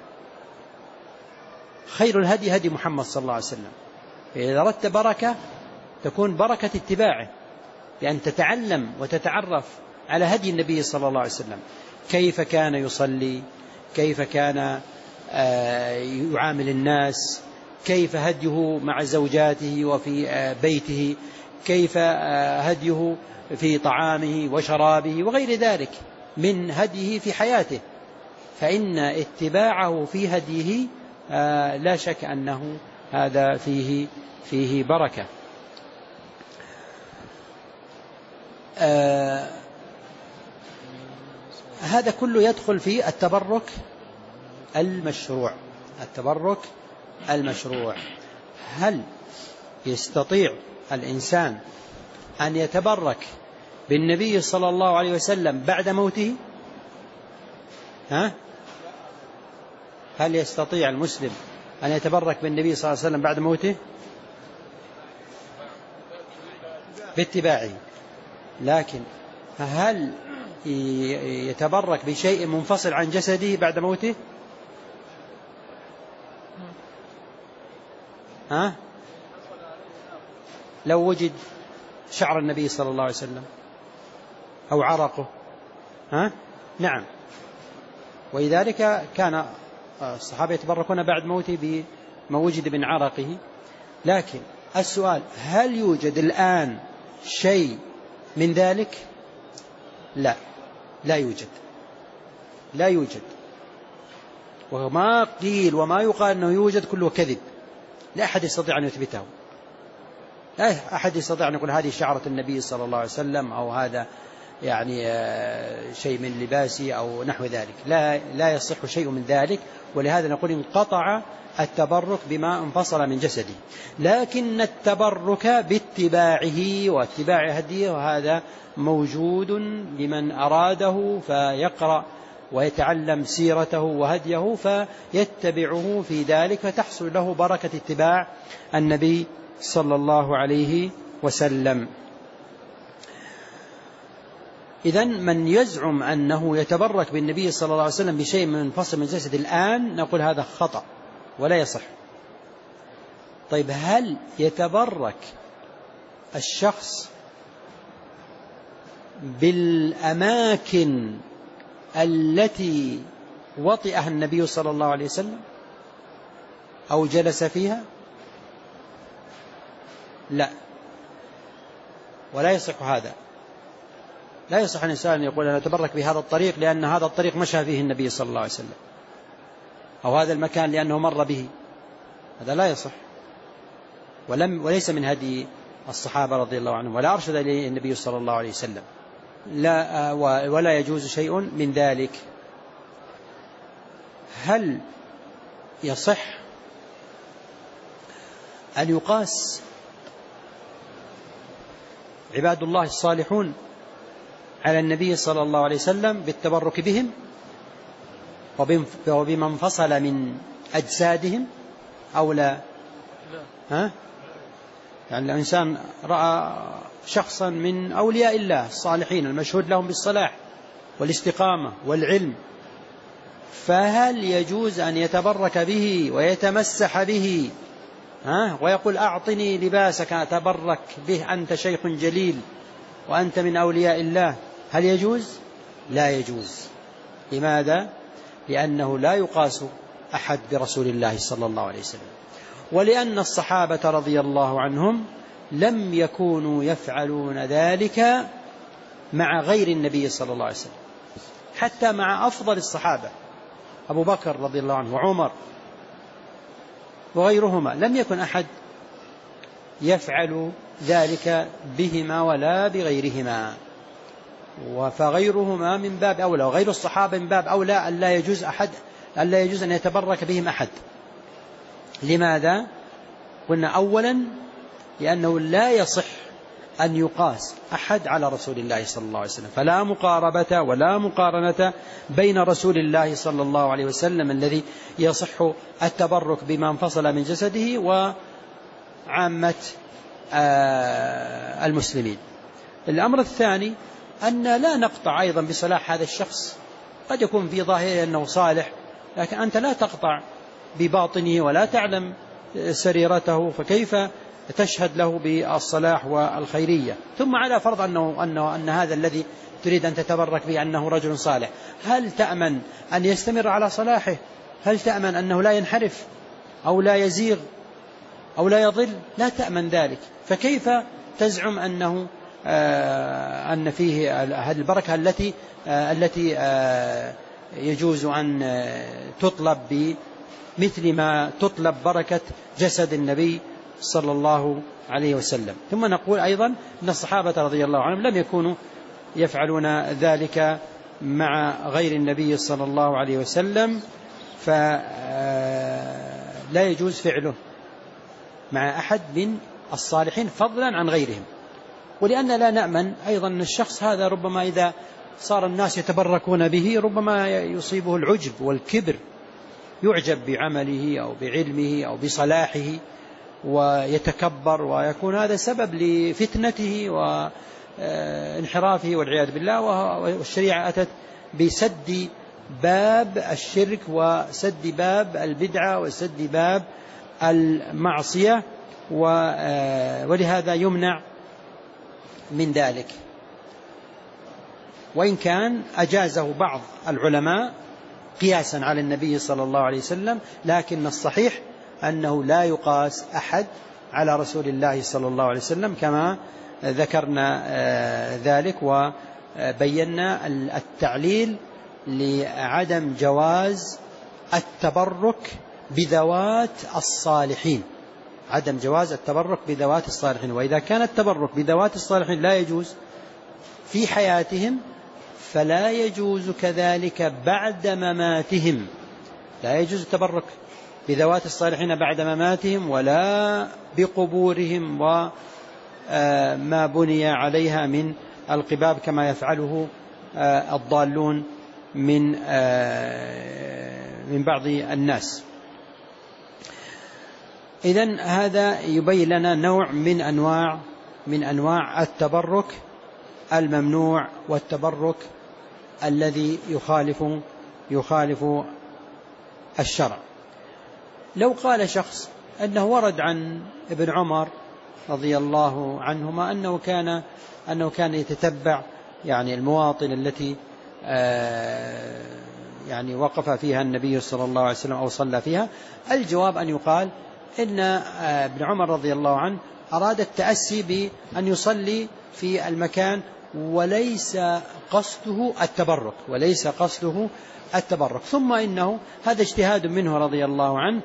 خير الهدي هدي محمد صلى الله عليه وسلم. فإذا أردت بركة تكون بركة اتباعه، بأن تتعلم وتتعرف على هدي النبي صلى الله عليه وسلم، كيف كان يصلي، كيف كان يعامل الناس، كيف هديه مع زوجاته وفي بيته، كيف هديه في طعامه وشرابه وغير ذلك من هديه في حياته. فإن اتباعه في هديه لا شك أنه هذا فيه فيه بركة. آه هذا كله يدخل في التبرك المشروع. التبرك المشروع، هل يستطيع الإنسان أن يتبرك بالنبي صلى الله عليه وسلم بعد موته؟ ها؟ هل يستطيع المسلم أن يتبرك بالنبي صلى الله عليه وسلم بعد موته؟ باتباعه. لكن هل يتبرك بشيء منفصل عن جسده بعد موته؟ ها؟ لو وجد شعر النبي صلى الله عليه وسلم أو عرقه، ها؟ نعم. ولذلك كان الصحابة يتبركون بعد موته بما وجد من عرقه. لكن السؤال، هل يوجد الآن شيء من ذلك؟ لا، لا يوجد، لا يوجد. وما قيل وما يقال أنه يوجد كله كذب، لا أحد يستطيع أن يثبته. لا أحد يستطيع أن يقول هذه شعرة النبي صلى الله عليه وسلم أو هذا يعني شيء من لباسي أو نحو ذلك. لا, لا يصح شيء من ذلك. ولهذا نقول انقطع التبرك بما انفصل من جسده. لكن التبرك باتباعه واتباع هديه وهذا موجود لمن أراده فيقرأ ويتعلم سيرته وهديه فيتبعه في ذلك فتحصل له بركة اتباع النبي صلى الله عليه وسلم. إذن من يزعم أنه يتبرك بالنبي صلى الله عليه وسلم بشيء منفصل من جسد الآن نقول هذا خطأ ولا يصح. طيب هل يتبرك الشخص بالأماكن التي وطئها النبي صلى الله عليه وسلم أو جلس فيها؟ لا، ولا يصح هذا. لا يصح أن الإنسان يقول أنا أتبرك بهذا الطريق لأن هذا الطريق مشى فيه النبي صلى الله عليه وسلم، أو هذا المكان لأنه مر به. هذا لا يصح، ولم وليس من هدي الصحابة رضي الله عنهم، ولا أرشد إليه النبي صلى الله عليه وسلم. لا ولا يجوز شيء من ذلك. هل يصح أن يقاس عباد الله الصالحون على النبي صلى الله عليه وسلم بالتبرك بهم وبما انفصل من أجسادهم أو لا؟ ها؟ يعني الإنسان رأى شخصا من أولياء الله الصالحين المشهود لهم بالصلاح والاستقامة والعلم، فهل يجوز أن يتبرك به ويتمسح به ها؟ ويقول أعطني لباسك أتبرك به، أنت شيخ جليل وأنت من أولياء الله؟ هل يجوز؟ لا يجوز. لماذا؟ لأنه لا يقاس أحد برسول الله صلى الله عليه وسلم، ولأن الصحابة رضي الله عنهم لم يكونوا يفعلون ذلك مع غير النبي صلى الله عليه وسلم، حتى مع أفضل الصحابة أبو بكر رضي الله عنه وعمر وغيرهما لم يكن أحد يفعل ذلك بهما ولا بغيرهما، فغيرهما من باب أولى، وغير الصحابة من باب أولى أن لا يجوز أحد أن لا يجوز أن يتبرك بهم أحد. لماذا؟ قلنا أولا لأنه لا يصح أن يقاس أحد على رسول الله صلى الله عليه وسلم، فلا مقاربة ولا مقارنة بين رسول الله صلى الله عليه وسلم الذي يصح التبرك بما انفصل من جسده وعامة المسلمين. الأمر الثاني أن لا نقطع أيضا بصلاح هذا الشخص، قد يكون في ظاهره أنه صالح لكن أنت لا تقطع بباطنه ولا تعلم سريرته، فكيف تشهد له بالصلاح والخيرية؟ ثم على فرض أنه, أنه أن هذا الذي تريد أن تتبرك به أنه رجل صالح، هل تأمن أن يستمر على صلاحه؟ هل تأمن أنه لا ينحرف أو لا يزيغ أو لا يضل؟ لا تأمن ذلك، فكيف تزعم أنه آه أن فيه هذه البركة التي آه التي آه يجوز أن آه تطلب بمثل ما تطلب بركة جسد النبي صلى الله عليه وسلم. ثم نقول أيضا أن الصحابة رضي الله عنهم لم يكونوا يفعلون ذلك مع غير النبي صلى الله عليه وسلم، فلا يجوز فعله مع أحد من الصالحين فضلا عن غيرهم. ولأن لا نأمن أيضا أن الشخص هذا ربما إذا صار الناس يتبركون به ربما يصيبه العجب والكبر، يعجب بعمله أو بعلمه أو بصلاحه ويتكبر، ويكون هذا سبب لفتنته وانحرافه والعياذ بالله. والشريعة أتت بسد باب الشرك وسد باب البدعة وسد باب المعصية، ولهذا يمنع من ذلك. وإن كان أجازه بعض العلماء قياسا على النبي صلى الله عليه وسلم، لكن الصحيح أنه لا يقاس أحد على رسول الله صلى الله عليه وسلم كما ذكرنا ذلك وبينا التعليل لعدم جواز التبرك بذوات الصالحين، عدم جواز التبرك بذوات الصالحين. وإذا كان التبرك بذوات الصالحين لا يجوز في حياتهم فلا يجوز كذلك بعد مماتهم. لا يجوز التبرك بذوات الصالحين بعد مماتهم ولا بقبورهم وما بني عليها من القباب كما يفعله الضالون من من بعض الناس. إذن هذا يبين لنا نوع من أنواع من أنواع التبرك الممنوع والتبرك الذي يخالف يخالف الشرع. لو قال شخص أنه ورد عن ابن عمر رضي الله عنهما أنه كان أنه كان يتتبع يعني المواطن التي يعني وقف فيها النبي صلى الله عليه وسلم أو صلى فيها، الجواب أن يقال إن ابن عمر رضي الله عنه أراد التأسي بأن يصلي في المكان وليس قصده التبرك وليس قصده التبرك ثم إنه هذا اجتهاد منه رضي الله عنه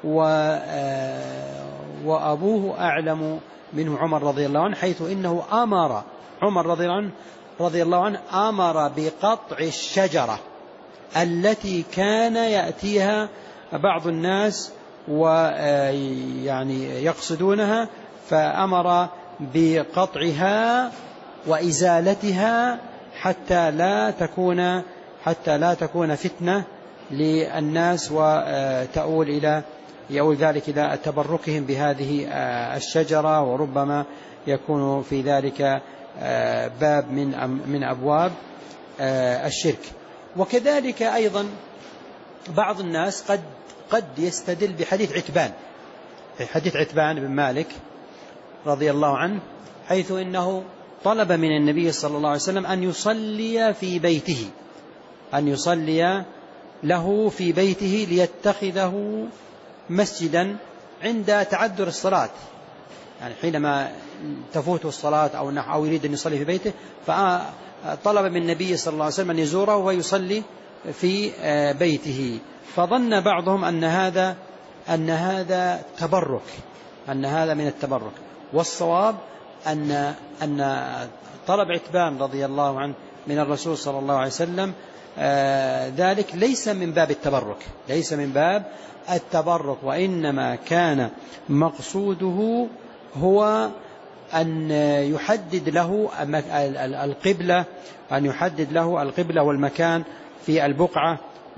وأبوه أعلم منه عمر رضي الله عنه، حيث إنه أمر عمر رضي الله عنه رضي الله عنه أمر بقطع الشجرة التي كان يأتيها بعض الناس ويعني يقصدونها، فأمر بقطعها وإزالتها حتى لا تكون حتى لا تكون فتنة للناس وتؤول إلى يؤول ذلك إلى تبركهم بهذه الشجرة، وربما يكون في ذلك باب من من أبواب الشرك. وكذلك أيضا بعض الناس قد قد يستدل بحديث عتبان حديث عتبان بن مالك رضي الله عنه، حيث إنه طلب من النبي صلى الله عليه وسلم أن يصلي في بيته أن يصلي له في بيته ليتخذه مسجدا عند تعذر الصلاة، يعني حينما تفوته الصلاة أو أو يريد أن يصلي في بيته، فطلب من النبي صلى الله عليه وسلم أن يزوره ويصلي في بيته. فظن بعضهم أن هذا أن هذا تبرك أن هذا من التبرك، والصواب أن أن طلب عتبان رضي الله عنه من الرسول صلى الله عليه وسلم ذلك ليس من باب التبرك ليس من باب التبرك وإنما كان مقصوده هو أن يحدد له القبلة أن يحدد له القبلة والمكان في البقعة،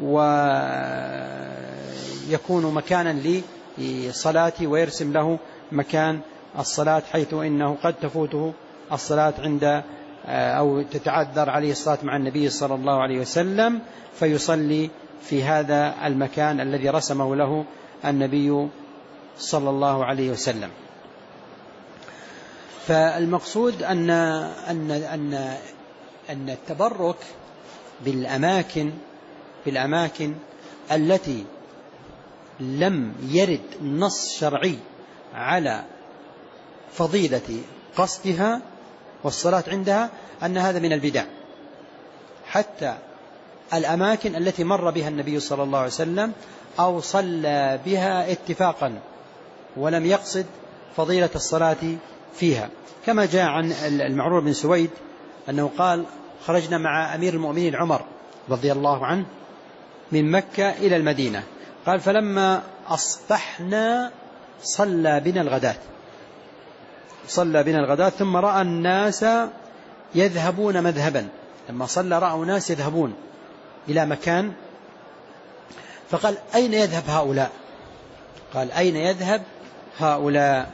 ويكون مكانا للصلاة ويرسم له مكان الصلاة، حيث إنه قد تفوته الصلاة عند أو تتعذر عليه الصلاة مع النبي صلى الله عليه وسلم، فيصلي في هذا المكان الذي رسمه له النبي صلى الله عليه وسلم. فالمقصود أن أن أن أن التبرك بالأماكن بالأماكن التي لم يرد نص شرعي على فضيلة قصدها والصلاة عندها أن هذا من البدع، حتى الأماكن التي مر بها النبي صلى الله عليه وسلم أو صلى بها اتفاقا ولم يقصد فضيلة الصلاة فيها، كما جاء عن المعرور بن سويد أنه قال: خرجنا مع أمير المؤمنين عمر رضي الله عنه من مكة إلى المدينة، قال: فلما أصبحنا صلى بنا الغداة صلى بنا الغداة ثم رأى الناس يذهبون مذهبا، لما صلى رأوا ناس يذهبون إلى مكان، فقال: أين يذهب هؤلاء؟ قال: أين يذهب هؤلاء؟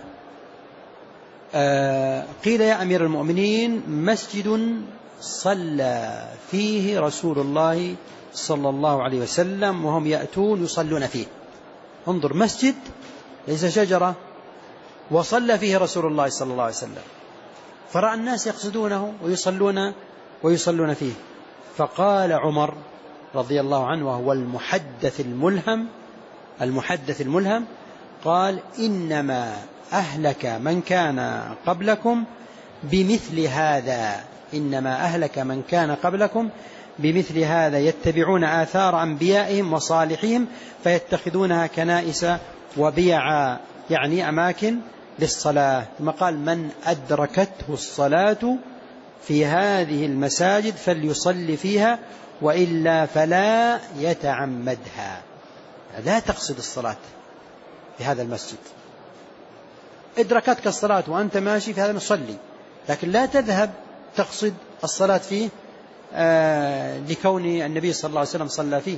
آه قيل: يا أمير المؤمنين، مسجد صلى فيه رسول الله صلى الله عليه وسلم وهم يأتون يصلون فيه. انظر، مسجد ليس شجرة، وصلى فيه رسول الله صلى الله عليه وسلم، فرأى الناس يقصدونه ويصلون ويصلون فيه. فقال عمر رضي الله عنه وهو المحدث الملهم المحدث الملهم قال: إنما أهلك من كان قبلكم بمثل هذا إنما أهلك من كان قبلكم بمثل هذا يتبعون آثار أنبيائهم وصالحهم فيتخذونها كنائس وبيعا يعني أماكن للصلاة. ثم قال من أدركته الصلاة في هذه المساجد فليصلي فيها وإلا فلا يتعمدها. لا تقصد الصلاة في هذا المسجد، أدركتك الصلاة وأنت ماشي في هذا المصلي، لكن لا تذهب تقصد الصلاة فيه آه لكون النبي صلى الله عليه وسلم صلى فيه،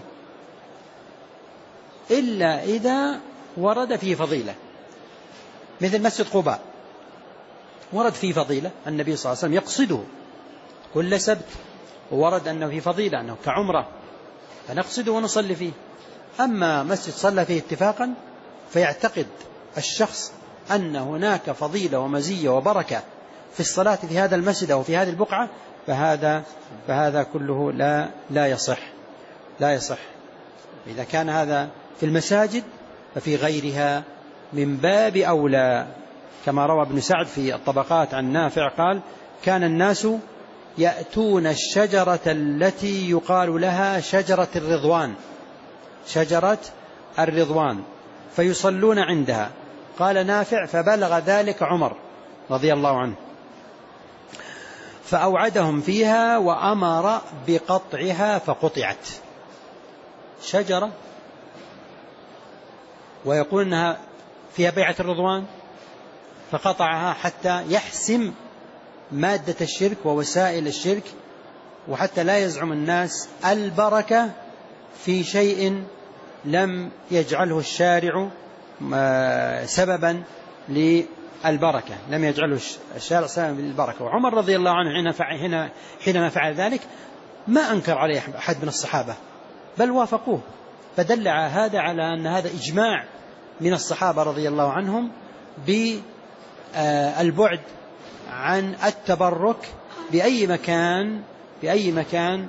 إلا إذا ورد فيه فضيلة، مثل مسجد قباء ورد فيه فضيلة، النبي صلى الله عليه وسلم يقصده كل سبت، وورد أنه فيه فضيلة أنه كعمرة فنقصده ونصلي فيه. أما مسجد صلى فيه اتفاقا فيعتقد الشخص أن هناك فضيلة ومزية وبركة في الصلاة في هذا المسجد أو في هذه البقعة، فهذا فهذا كله لا لا يصح لا يصح. إذا كان هذا في المساجد ففي غيرها من باب أولى، كما روى ابن سعد في الطبقات عن نافع قال كان الناس يأتون الشجرة التي يقال لها شجرة الرضوان شجرة الرضوان فيصلون عندها. قال نافع فبلغ ذلك عمر رضي الله عنه فأوعدهم فيها وأمر بقطعها فقطعت. شجرة ويقول أنها فيها بيعة الرضوان فقطعها حتى يحسم مادة الشرك ووسائل الشرك، وحتى لا يزعم الناس البركة في شيء لم يجعله الشارع سببا للبركة، لم يجعله الشارع سببا للبركة. وعمر رضي الله عنه حينما فعل ذلك ما أنكر عليه أحد من الصحابة بل وافقوه، فدل هذا على أن هذا إجماع من الصحابة رضي الله عنهم بالبعد عن التبرك بأي مكان بأي مكان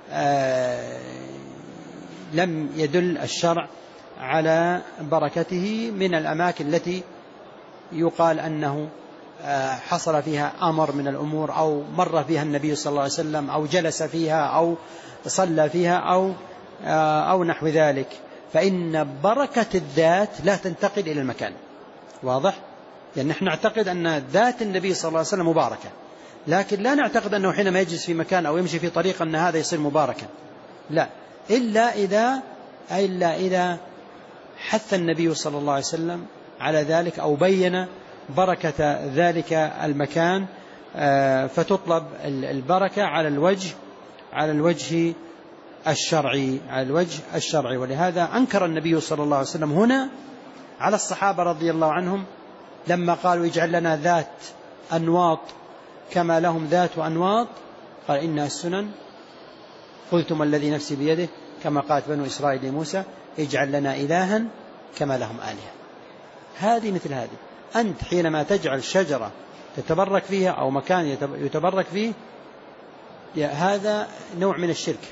لم يدل الشرع على بركته من الأماكن التي يقال أنه حصل فيها أمر من الأمور أو مر فيها النبي صلى الله عليه وسلم أو جلس فيها أو صلى فيها أو أو نحو ذلك، فإن بركة الذات لا تنتقل إلى المكان. واضح؟ يعني نحن نعتقد أن ذات النبي صلى الله عليه وسلم مباركة، لكن لا نعتقد أنه حينما يجلس في مكان أو يمشي في طريق أن هذا يصير مباركا، لا، إلا إذا إلا إذا حث النبي صلى الله عليه وسلم على ذلك أو بين بركة ذلك المكان، فتطلب البركة على الوجه على الوجه الشرعي على الوجه الشرعي. ولهذا أنكر النبي صلى الله عليه وسلم هنا على الصحابة رضي الله عنهم لما قالوا اجعل لنا ذات أنواط كما لهم ذات أنواط، قال إنها السنن قلتم الذي نفسي بيده كما قالت بنو إسرائيل لموسى اجعل لنا إلها كما لهم آلهة. هذه مثل هذه، أنت حينما تجعل شجرة تتبرك فيها أو مكان يتبرك فيه هذا نوع من الشرك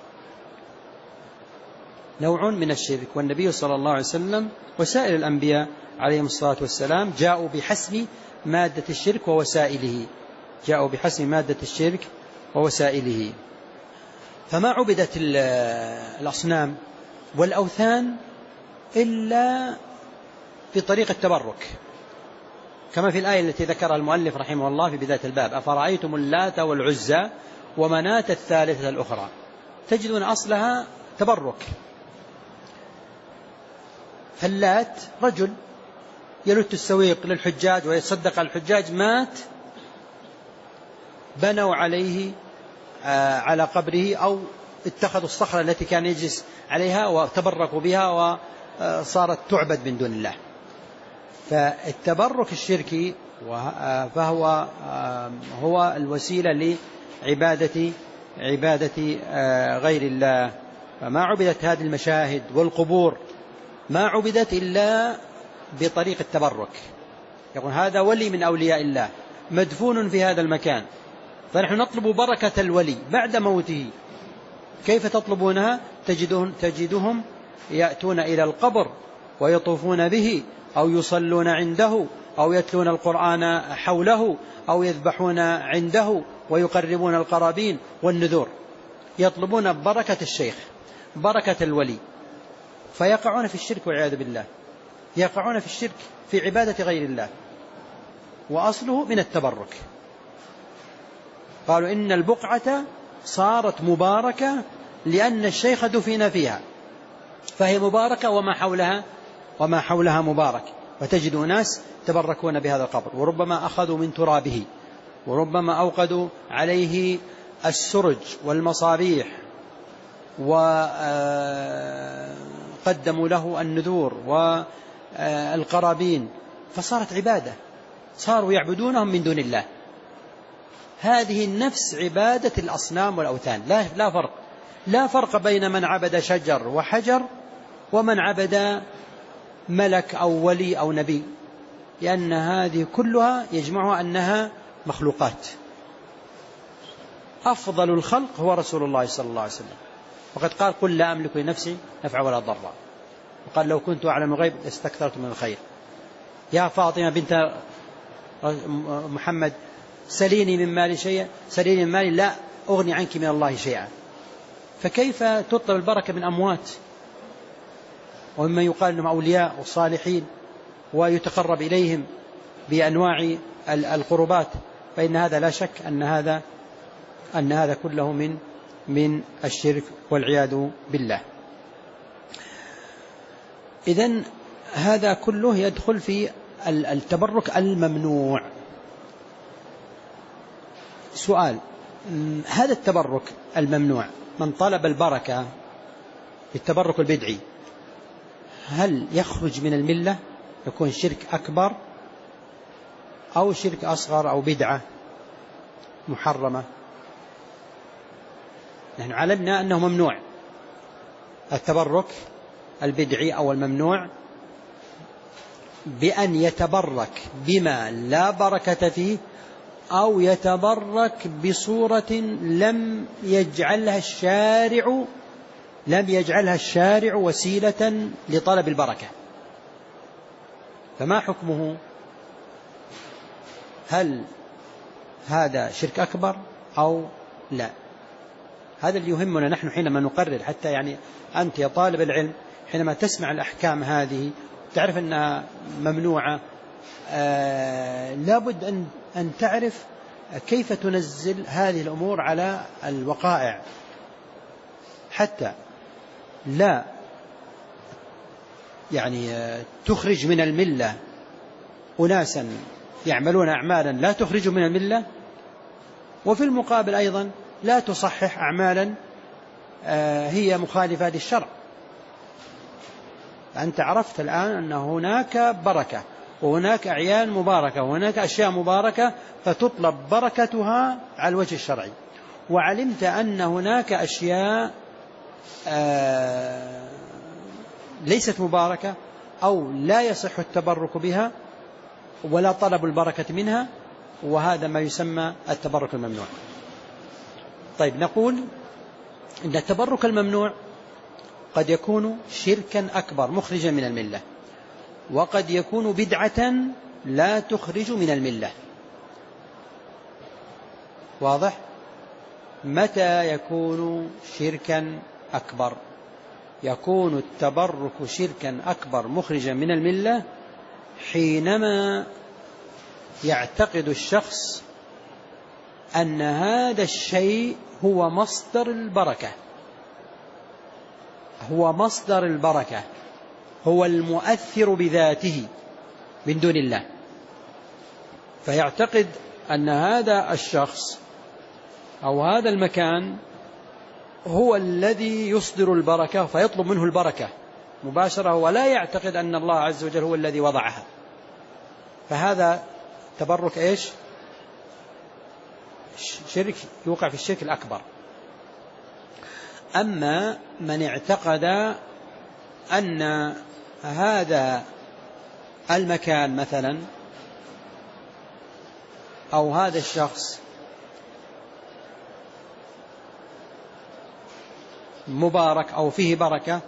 نوع من الشرك. والنبي صلى الله عليه وسلم وسائر الأنبياء عليهم الصلاة والسلام جاءوا بحسم مادة الشرك ووسائله جاءوا بحسم مادة الشرك ووسائله. فما عبدت الأصنام والأوثان إلا بطريقة التبرك، كما في الآية التي ذكرها المؤلف رحمه الله في بداية الباب أفرأيتم اللات والعزى ومناة الثالثة الأخرى، تجدون أصلها تبرك. فاللات رجل يلت السويق للحجاج ويتصدق على الحجاج، مات بنوا عليه على قبره أو اتخذوا الصخرة التي كان يجلس عليها وتبركوا بها وصارت تعبد من دون الله. فالتبرك الشركي فهو هو الوسيلة لعبادة عبادة غير الله. فما عبدت هذه المشاهد والقبور ما عبدت إلا بطريق التبرك، يقول هذا ولي من أولياء الله مدفون في هذا المكان، فنحن نطلب بركة الولي بعد موته. كيف تطلبونها؟ تجدون تجدهم يأتون إلى القبر ويطوفون به أو يصلون عنده أو يتلون القرآن حوله أو يذبحون عنده ويقربون القرابين والنذور، يطلبون بركة الشيخ بركة الولي، فيقعون في الشرك والعياذ بالله. يقعون في الشرك في عبادة غير الله، وأصله من التبرك. قالوا إن البقعة صارت مباركة لأن الشيخ دفن فيها، فهي مباركة وما حولها وما حولها مبارك، فتجد ناس تبركون بهذا القبر، وربما أخذوا من ترابه، وربما أوقدوا عليه السرج والمصابيح، وقدموا له النذور والقرابين، فصارت عبادة، صاروا يعبدونهم من دون الله. هذه النفس عبادة الأصنام والأوثان، لا, لا فرق لا فرق بين من عبد شجر وحجر ومن عبد ملك أو ولي أو نبي، لأن هذه كلها يجمعها أنها مخلوقات. أفضل الخلق هو رسول الله صلى الله عليه وسلم، وقد قال قل لا أملك لنفسي نفع ولا ضرا، وقال لو كنت أعلم الغيب لاستكثرت من الخير. يا فاطمة بنت محمد سليني من مالي شيئا، سليني من مالي لا أغني عنك من الله شيئا. فكيف تطلب البركة من أموات ومن يقال لهم أولياء والصالحين ويتقرب إليهم بأنواع القربات؟ فإن هذا لا شك أن هذا أن هذا كله من من الشرك والعياذ بالله. إذن هذا كله يدخل في التبرك الممنوع. سؤال: هذا التبرك الممنوع من طلب البركة بالتبرك البدعي هل يخرج من الملة، يكون شرك أكبر أو شرك أصغر أو بدعة محرمة؟ نحن علمنا أنه ممنوع التبرك البدعي أو الممنوع بأن يتبرك بما لا بركة فيه أو يتبرك بصورة لم يجعلها الشارع لم يجعلها الشارع وسيلة لطلب البركة. فما حكمه؟ هل هذا شرك أكبر أو لا؟ هذا اللي يهمنا نحن حينما نقرر. حتى يعني أنت يا طالب العلم حينما تسمع الأحكام هذه تعرف أنها ممنوعة، آه لابد أن أن تعرف كيف تنزل هذه الأمور على الوقائع، حتى لا يعني تخرج من الملة أناسا يعملون أعمالا لا تخرج من الملة، وفي المقابل أيضا لا تصحح أعمالا هي مخالفة للشرع. أنت عرفت الآن أن هناك بركة وهناك أعيان مباركة وهناك أشياء مباركة فتطلب بركتها على الوجه الشرعي، وعلمت أن هناك أشياء آه ليست مباركة أو لا يصح التبرك بها ولا طلب البركة منها، وهذا ما يسمى التبرك الممنوع. طيب، نقول إن التبرك الممنوع قد يكون شركا أكبر مخرجا من الملة، وقد يكون بدعة لا تخرج من الملة. واضح؟ متى يكون شركا أكبر؟ يكون التبرك شركا أكبر مخرجا من الملة حينما يعتقد الشخص أن هذا الشيء هو مصدر البركة، هو مصدر البركة، هو المؤثر بذاته من دون الله، فيعتقد أن هذا الشخص أو هذا المكان هو الذي يصدر البركة، فيطلب منه البركة مباشرة، ولا يعتقد أن الله عز وجل هو الذي وضعها. فهذا تبرك إيش؟ شرك، يوقع في الشرك الأكبر. أما من اعتقد أن هذا المكان مثلا أو هذا الشخص مبارك أو فيه بركة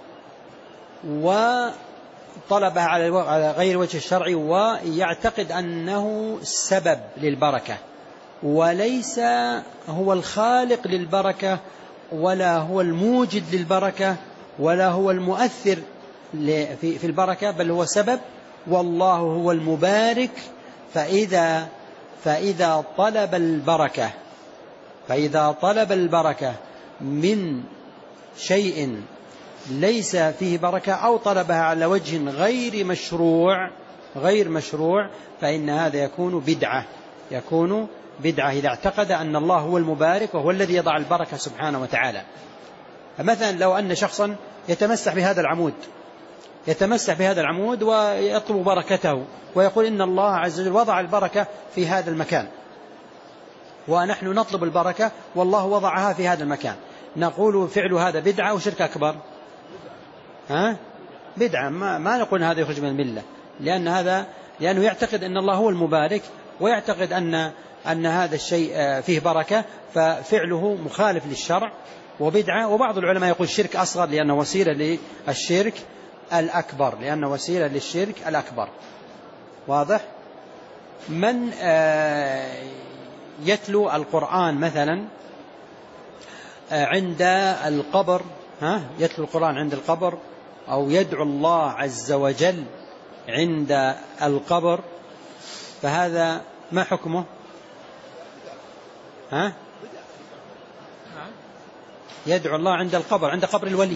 وطلبها على غير وجه الشرعي، ويعتقد أنه سبب للبركة وليس هو الخالق للبركة ولا هو الموجد للبركة ولا هو المؤثر في البركة، بل هو سبب، والله هو المبارك. فإذا فإذا طلب البركة فإذا طلب البركة من شيء ليس فيه بركة أو طلبها على وجه غير مشروع غير مشروع فإن هذا يكون بدعة يكون بدعة إذا اعتقد أن الله هو المبارك وهو الذي يضع البركة سبحانه وتعالى. مثلا لو أن شخصا يتمسح بهذا العمود يتمسح بهذا العمود ويطلب بركته ويقول إن الله عز وجل وضع البركة في هذا المكان ونحن نطلب البركة والله وضعها في هذا المكان، نقول فعل هذا بدعة وشرك أكبر؟ ها؟ بدعة، ما, ما نقول هذا يخرج من الملة، لأن هذا لأنه يعتقد أن الله هو المبارك ويعتقد أن أن هذا الشيء فيه بركة، ففعله مخالف للشرع وبدعة. وبعض العلماء يقول شرك أصغر لأنه وسيلة للشرك الأكبر لأنه وسيلة للشرك الأكبر. واضح؟ من يتلو القرآن مثلا عند القبر، ها يتلو القرآن عند القبر أو يدعو الله عز وجل عند القبر، فهذا ما حكمه؟ ها؟ يدعو الله عند القبر عند قبر الولي،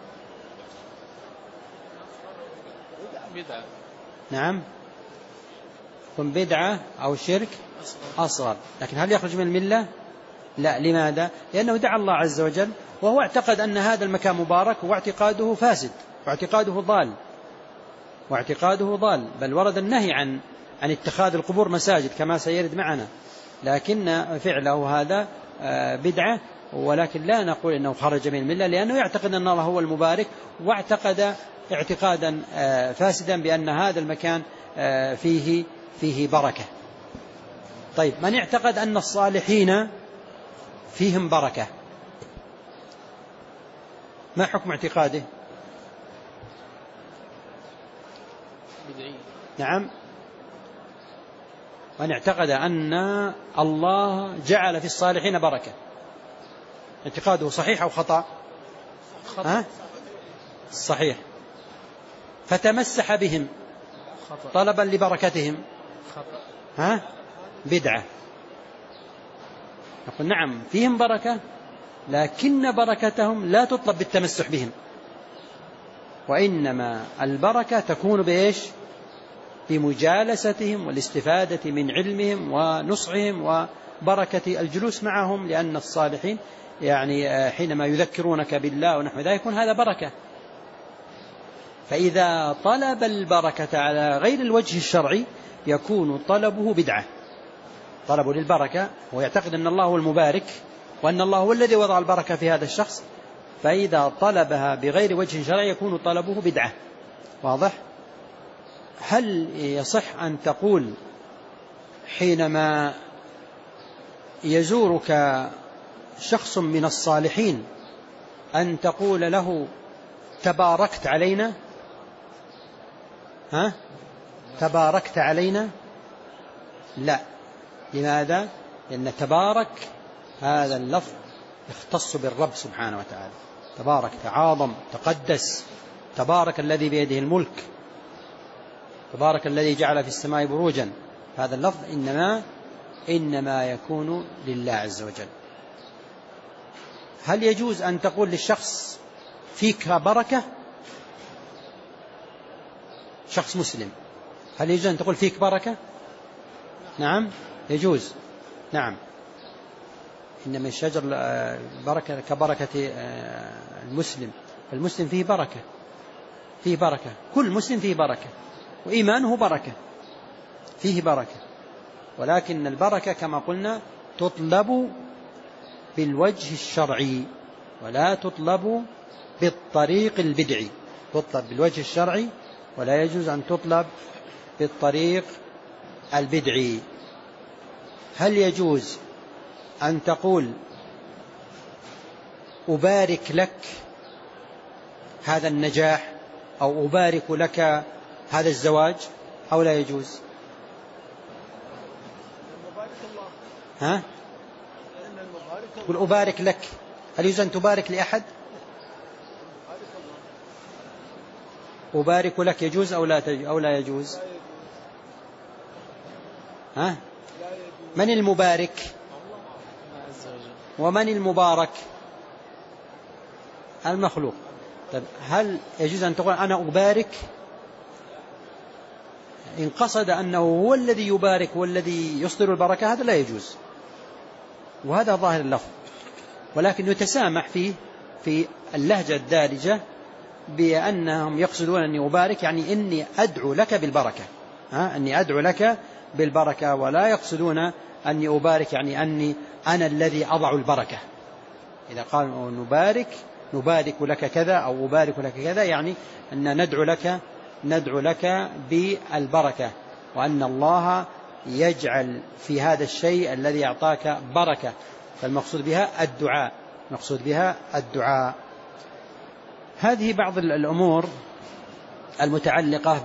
بدعة. نعم، يكون بدعة أو شرك أصغر. لكن هل يخرج من الملة؟ لا. لماذا؟ لأنه دعا الله عز وجل وهو اعتقد أن هذا المكان مبارك واعتقاده فاسد واعتقاده ضال واعتقاده ضال بل ورد النهي عن عن اتخاذ القبور مساجد كما سيرد معنا، لكن فعله هذا بدعة، ولكن لا نقول إنه خرج من الملة لأنه يعتقد أن الله هو المبارك واعتقد اعتقادا فاسدا بأن هذا المكان فيه فيه بركة. طيب، من اعتقد أن الصالحين فيهم بركة ما حكم اعتقاده؟ بدعي. نعم، من اعتقد أن الله جعل في الصالحين بركة، اعتقاده صحيح أو خطأ؟ خطأ. صحيح. فتمسح بهم خطأ. طلبا لبركتهم، خطأ. ها؟ بدعة. نقول نعم فيهم بركة، لكن بركتهم لا تطلب بالتمسح بهم، وإنما البركة تكون بإيش؟ بمجالستهم والاستفادة من علمهم ونصحهم وبركة الجلوس معهم، لأن الصالحين يعني حينما يذكرونك بالله ونحو ذلك يكون هذا بركة. فإذا طلب البركة على غير الوجه الشرعي يكون طلبه بدعة، طلبه للبركة ويعتقد أن الله هو المبارك وأن الله هو الذي وضع البركة في هذا الشخص، فإذا طلبها بغير وجه شرعي يكون طلبه بدعة. واضح؟ هل يصح أن تقول حينما يزورك شخص من الصالحين أن تقول له تباركت علينا؟ ها؟ تباركت علينا؟ لا. لماذا؟ لأن تبارك هذا اللفظ يختص بالرب سبحانه وتعالى، تبارك تعاظم تقدس، تبارك الذي بيده الملك، تبارك الذي جعل في السماء بروجا، هذا اللفظ إنما إنما يكون لله عز وجل. هل يجوز أن تقول للشخص فيك بركة؟ شخص مسلم، هل يجوز أن تقول فيك بركة؟ نعم يجوز. نعم، إنما الشجر البركة كبركة المسلم، المسلم فيه بركة، فيه بركة، كل مسلم فيه بركة، وإيمانه بركة، فيه بركة، ولكن البركة كما قلنا تطلب بالوجه الشرعي ولا تطلب بالطريق البدعي، تطلب بالوجه الشرعي ولا يجوز أن تطلب بالطريق البدعي. هل يجوز أن تقول أبارك لك هذا النجاح أو أبارك لك هذا الزواج أو لا يجوز؟ ها؟ قل أبارك لك، هل يجوز أن تبارك لأحد؟ أبارك لك يجوز أو لا أو لا يجوز؟ ها؟ من المبارك ومن المبارك؟ المخلوق. طيب هل يجوز أن تقول أنا أبارك إن قصد أنه هو الذي يبارك والذي يصدر البركة؟ هذا لا يجوز، وهذا ظاهر اللفظ، ولكن يتسامح فيه في اللهجة الدارجة بأنهم يقصدون أني أبارك يعني إني أدعو لك بالبركة، ها؟ أني أدعو لك بالبركة، ولا يقصدون أني أبارك يعني أني أنا الذي أضع البركة. إذا قال نبارك نبارك لك كذا أو أبارك لك كذا يعني أن ندعو لك ندعو لك بالبركة، وأن الله يجعل في هذا الشيء الذي أعطاك بركة، فالمقصود بها الدعاء، مقصود بها الدعاء. هذه بعض الأمور المتعلقة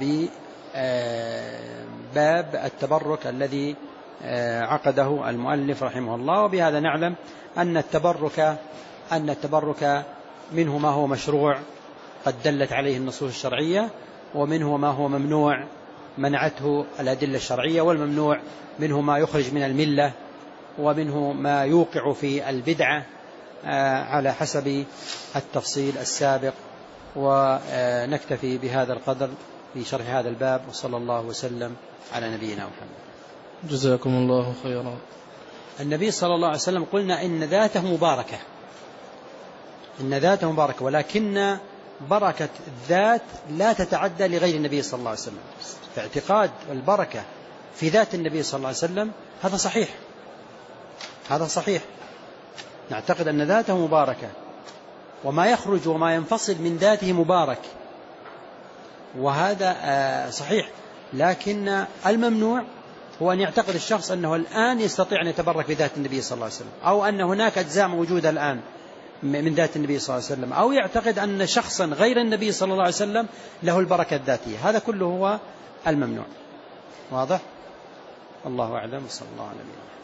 بباب التبرك الذي عقده المؤلف رحمه الله. وبهذا نعلم أن التبرك أن التبرك منه ما هو مشروع قد دلت عليه النصوص الشرعية، ومنه ما هو ممنوع منعته الأدلة الشرعية، والممنوع منه ما يخرج من الملة، ومنه ما يوقع في البدعة على حسب التفصيل السابق. ونكتفي بهذا القدر في شرح هذا الباب، وصلى الله وسلم على نبينا محمد. جزاكم الله خيرا. النبي صلى الله عليه وسلم قلنا إن ذاته مباركة، إن ذاته مباركة، ولكن بركة الذات لا تتعدى لغير النبي صلى الله عليه وسلم. فاعتقاد البركة في ذات النبي صلى الله عليه وسلم هذا صحيح، هذا صحيح، نعتقد أن ذاته مباركة، وما يخرج وما ينفصل من ذاته مبارك، وهذا صحيح. لكن الممنوع هو أن يعتقد الشخص أنه الآن يستطيع أن يتبرك بذات النبي صلى الله عليه وسلم، أو أن هناك أجزاء موجودة الآن من ذات النبي صلى الله عليه وسلم، أو يعتقد أن شخصا غير النبي صلى الله عليه وسلم له البركة الذاتية. هذا كله هو الممنوع. واضح؟ الله أعلم. صلى الله عليه وسلم.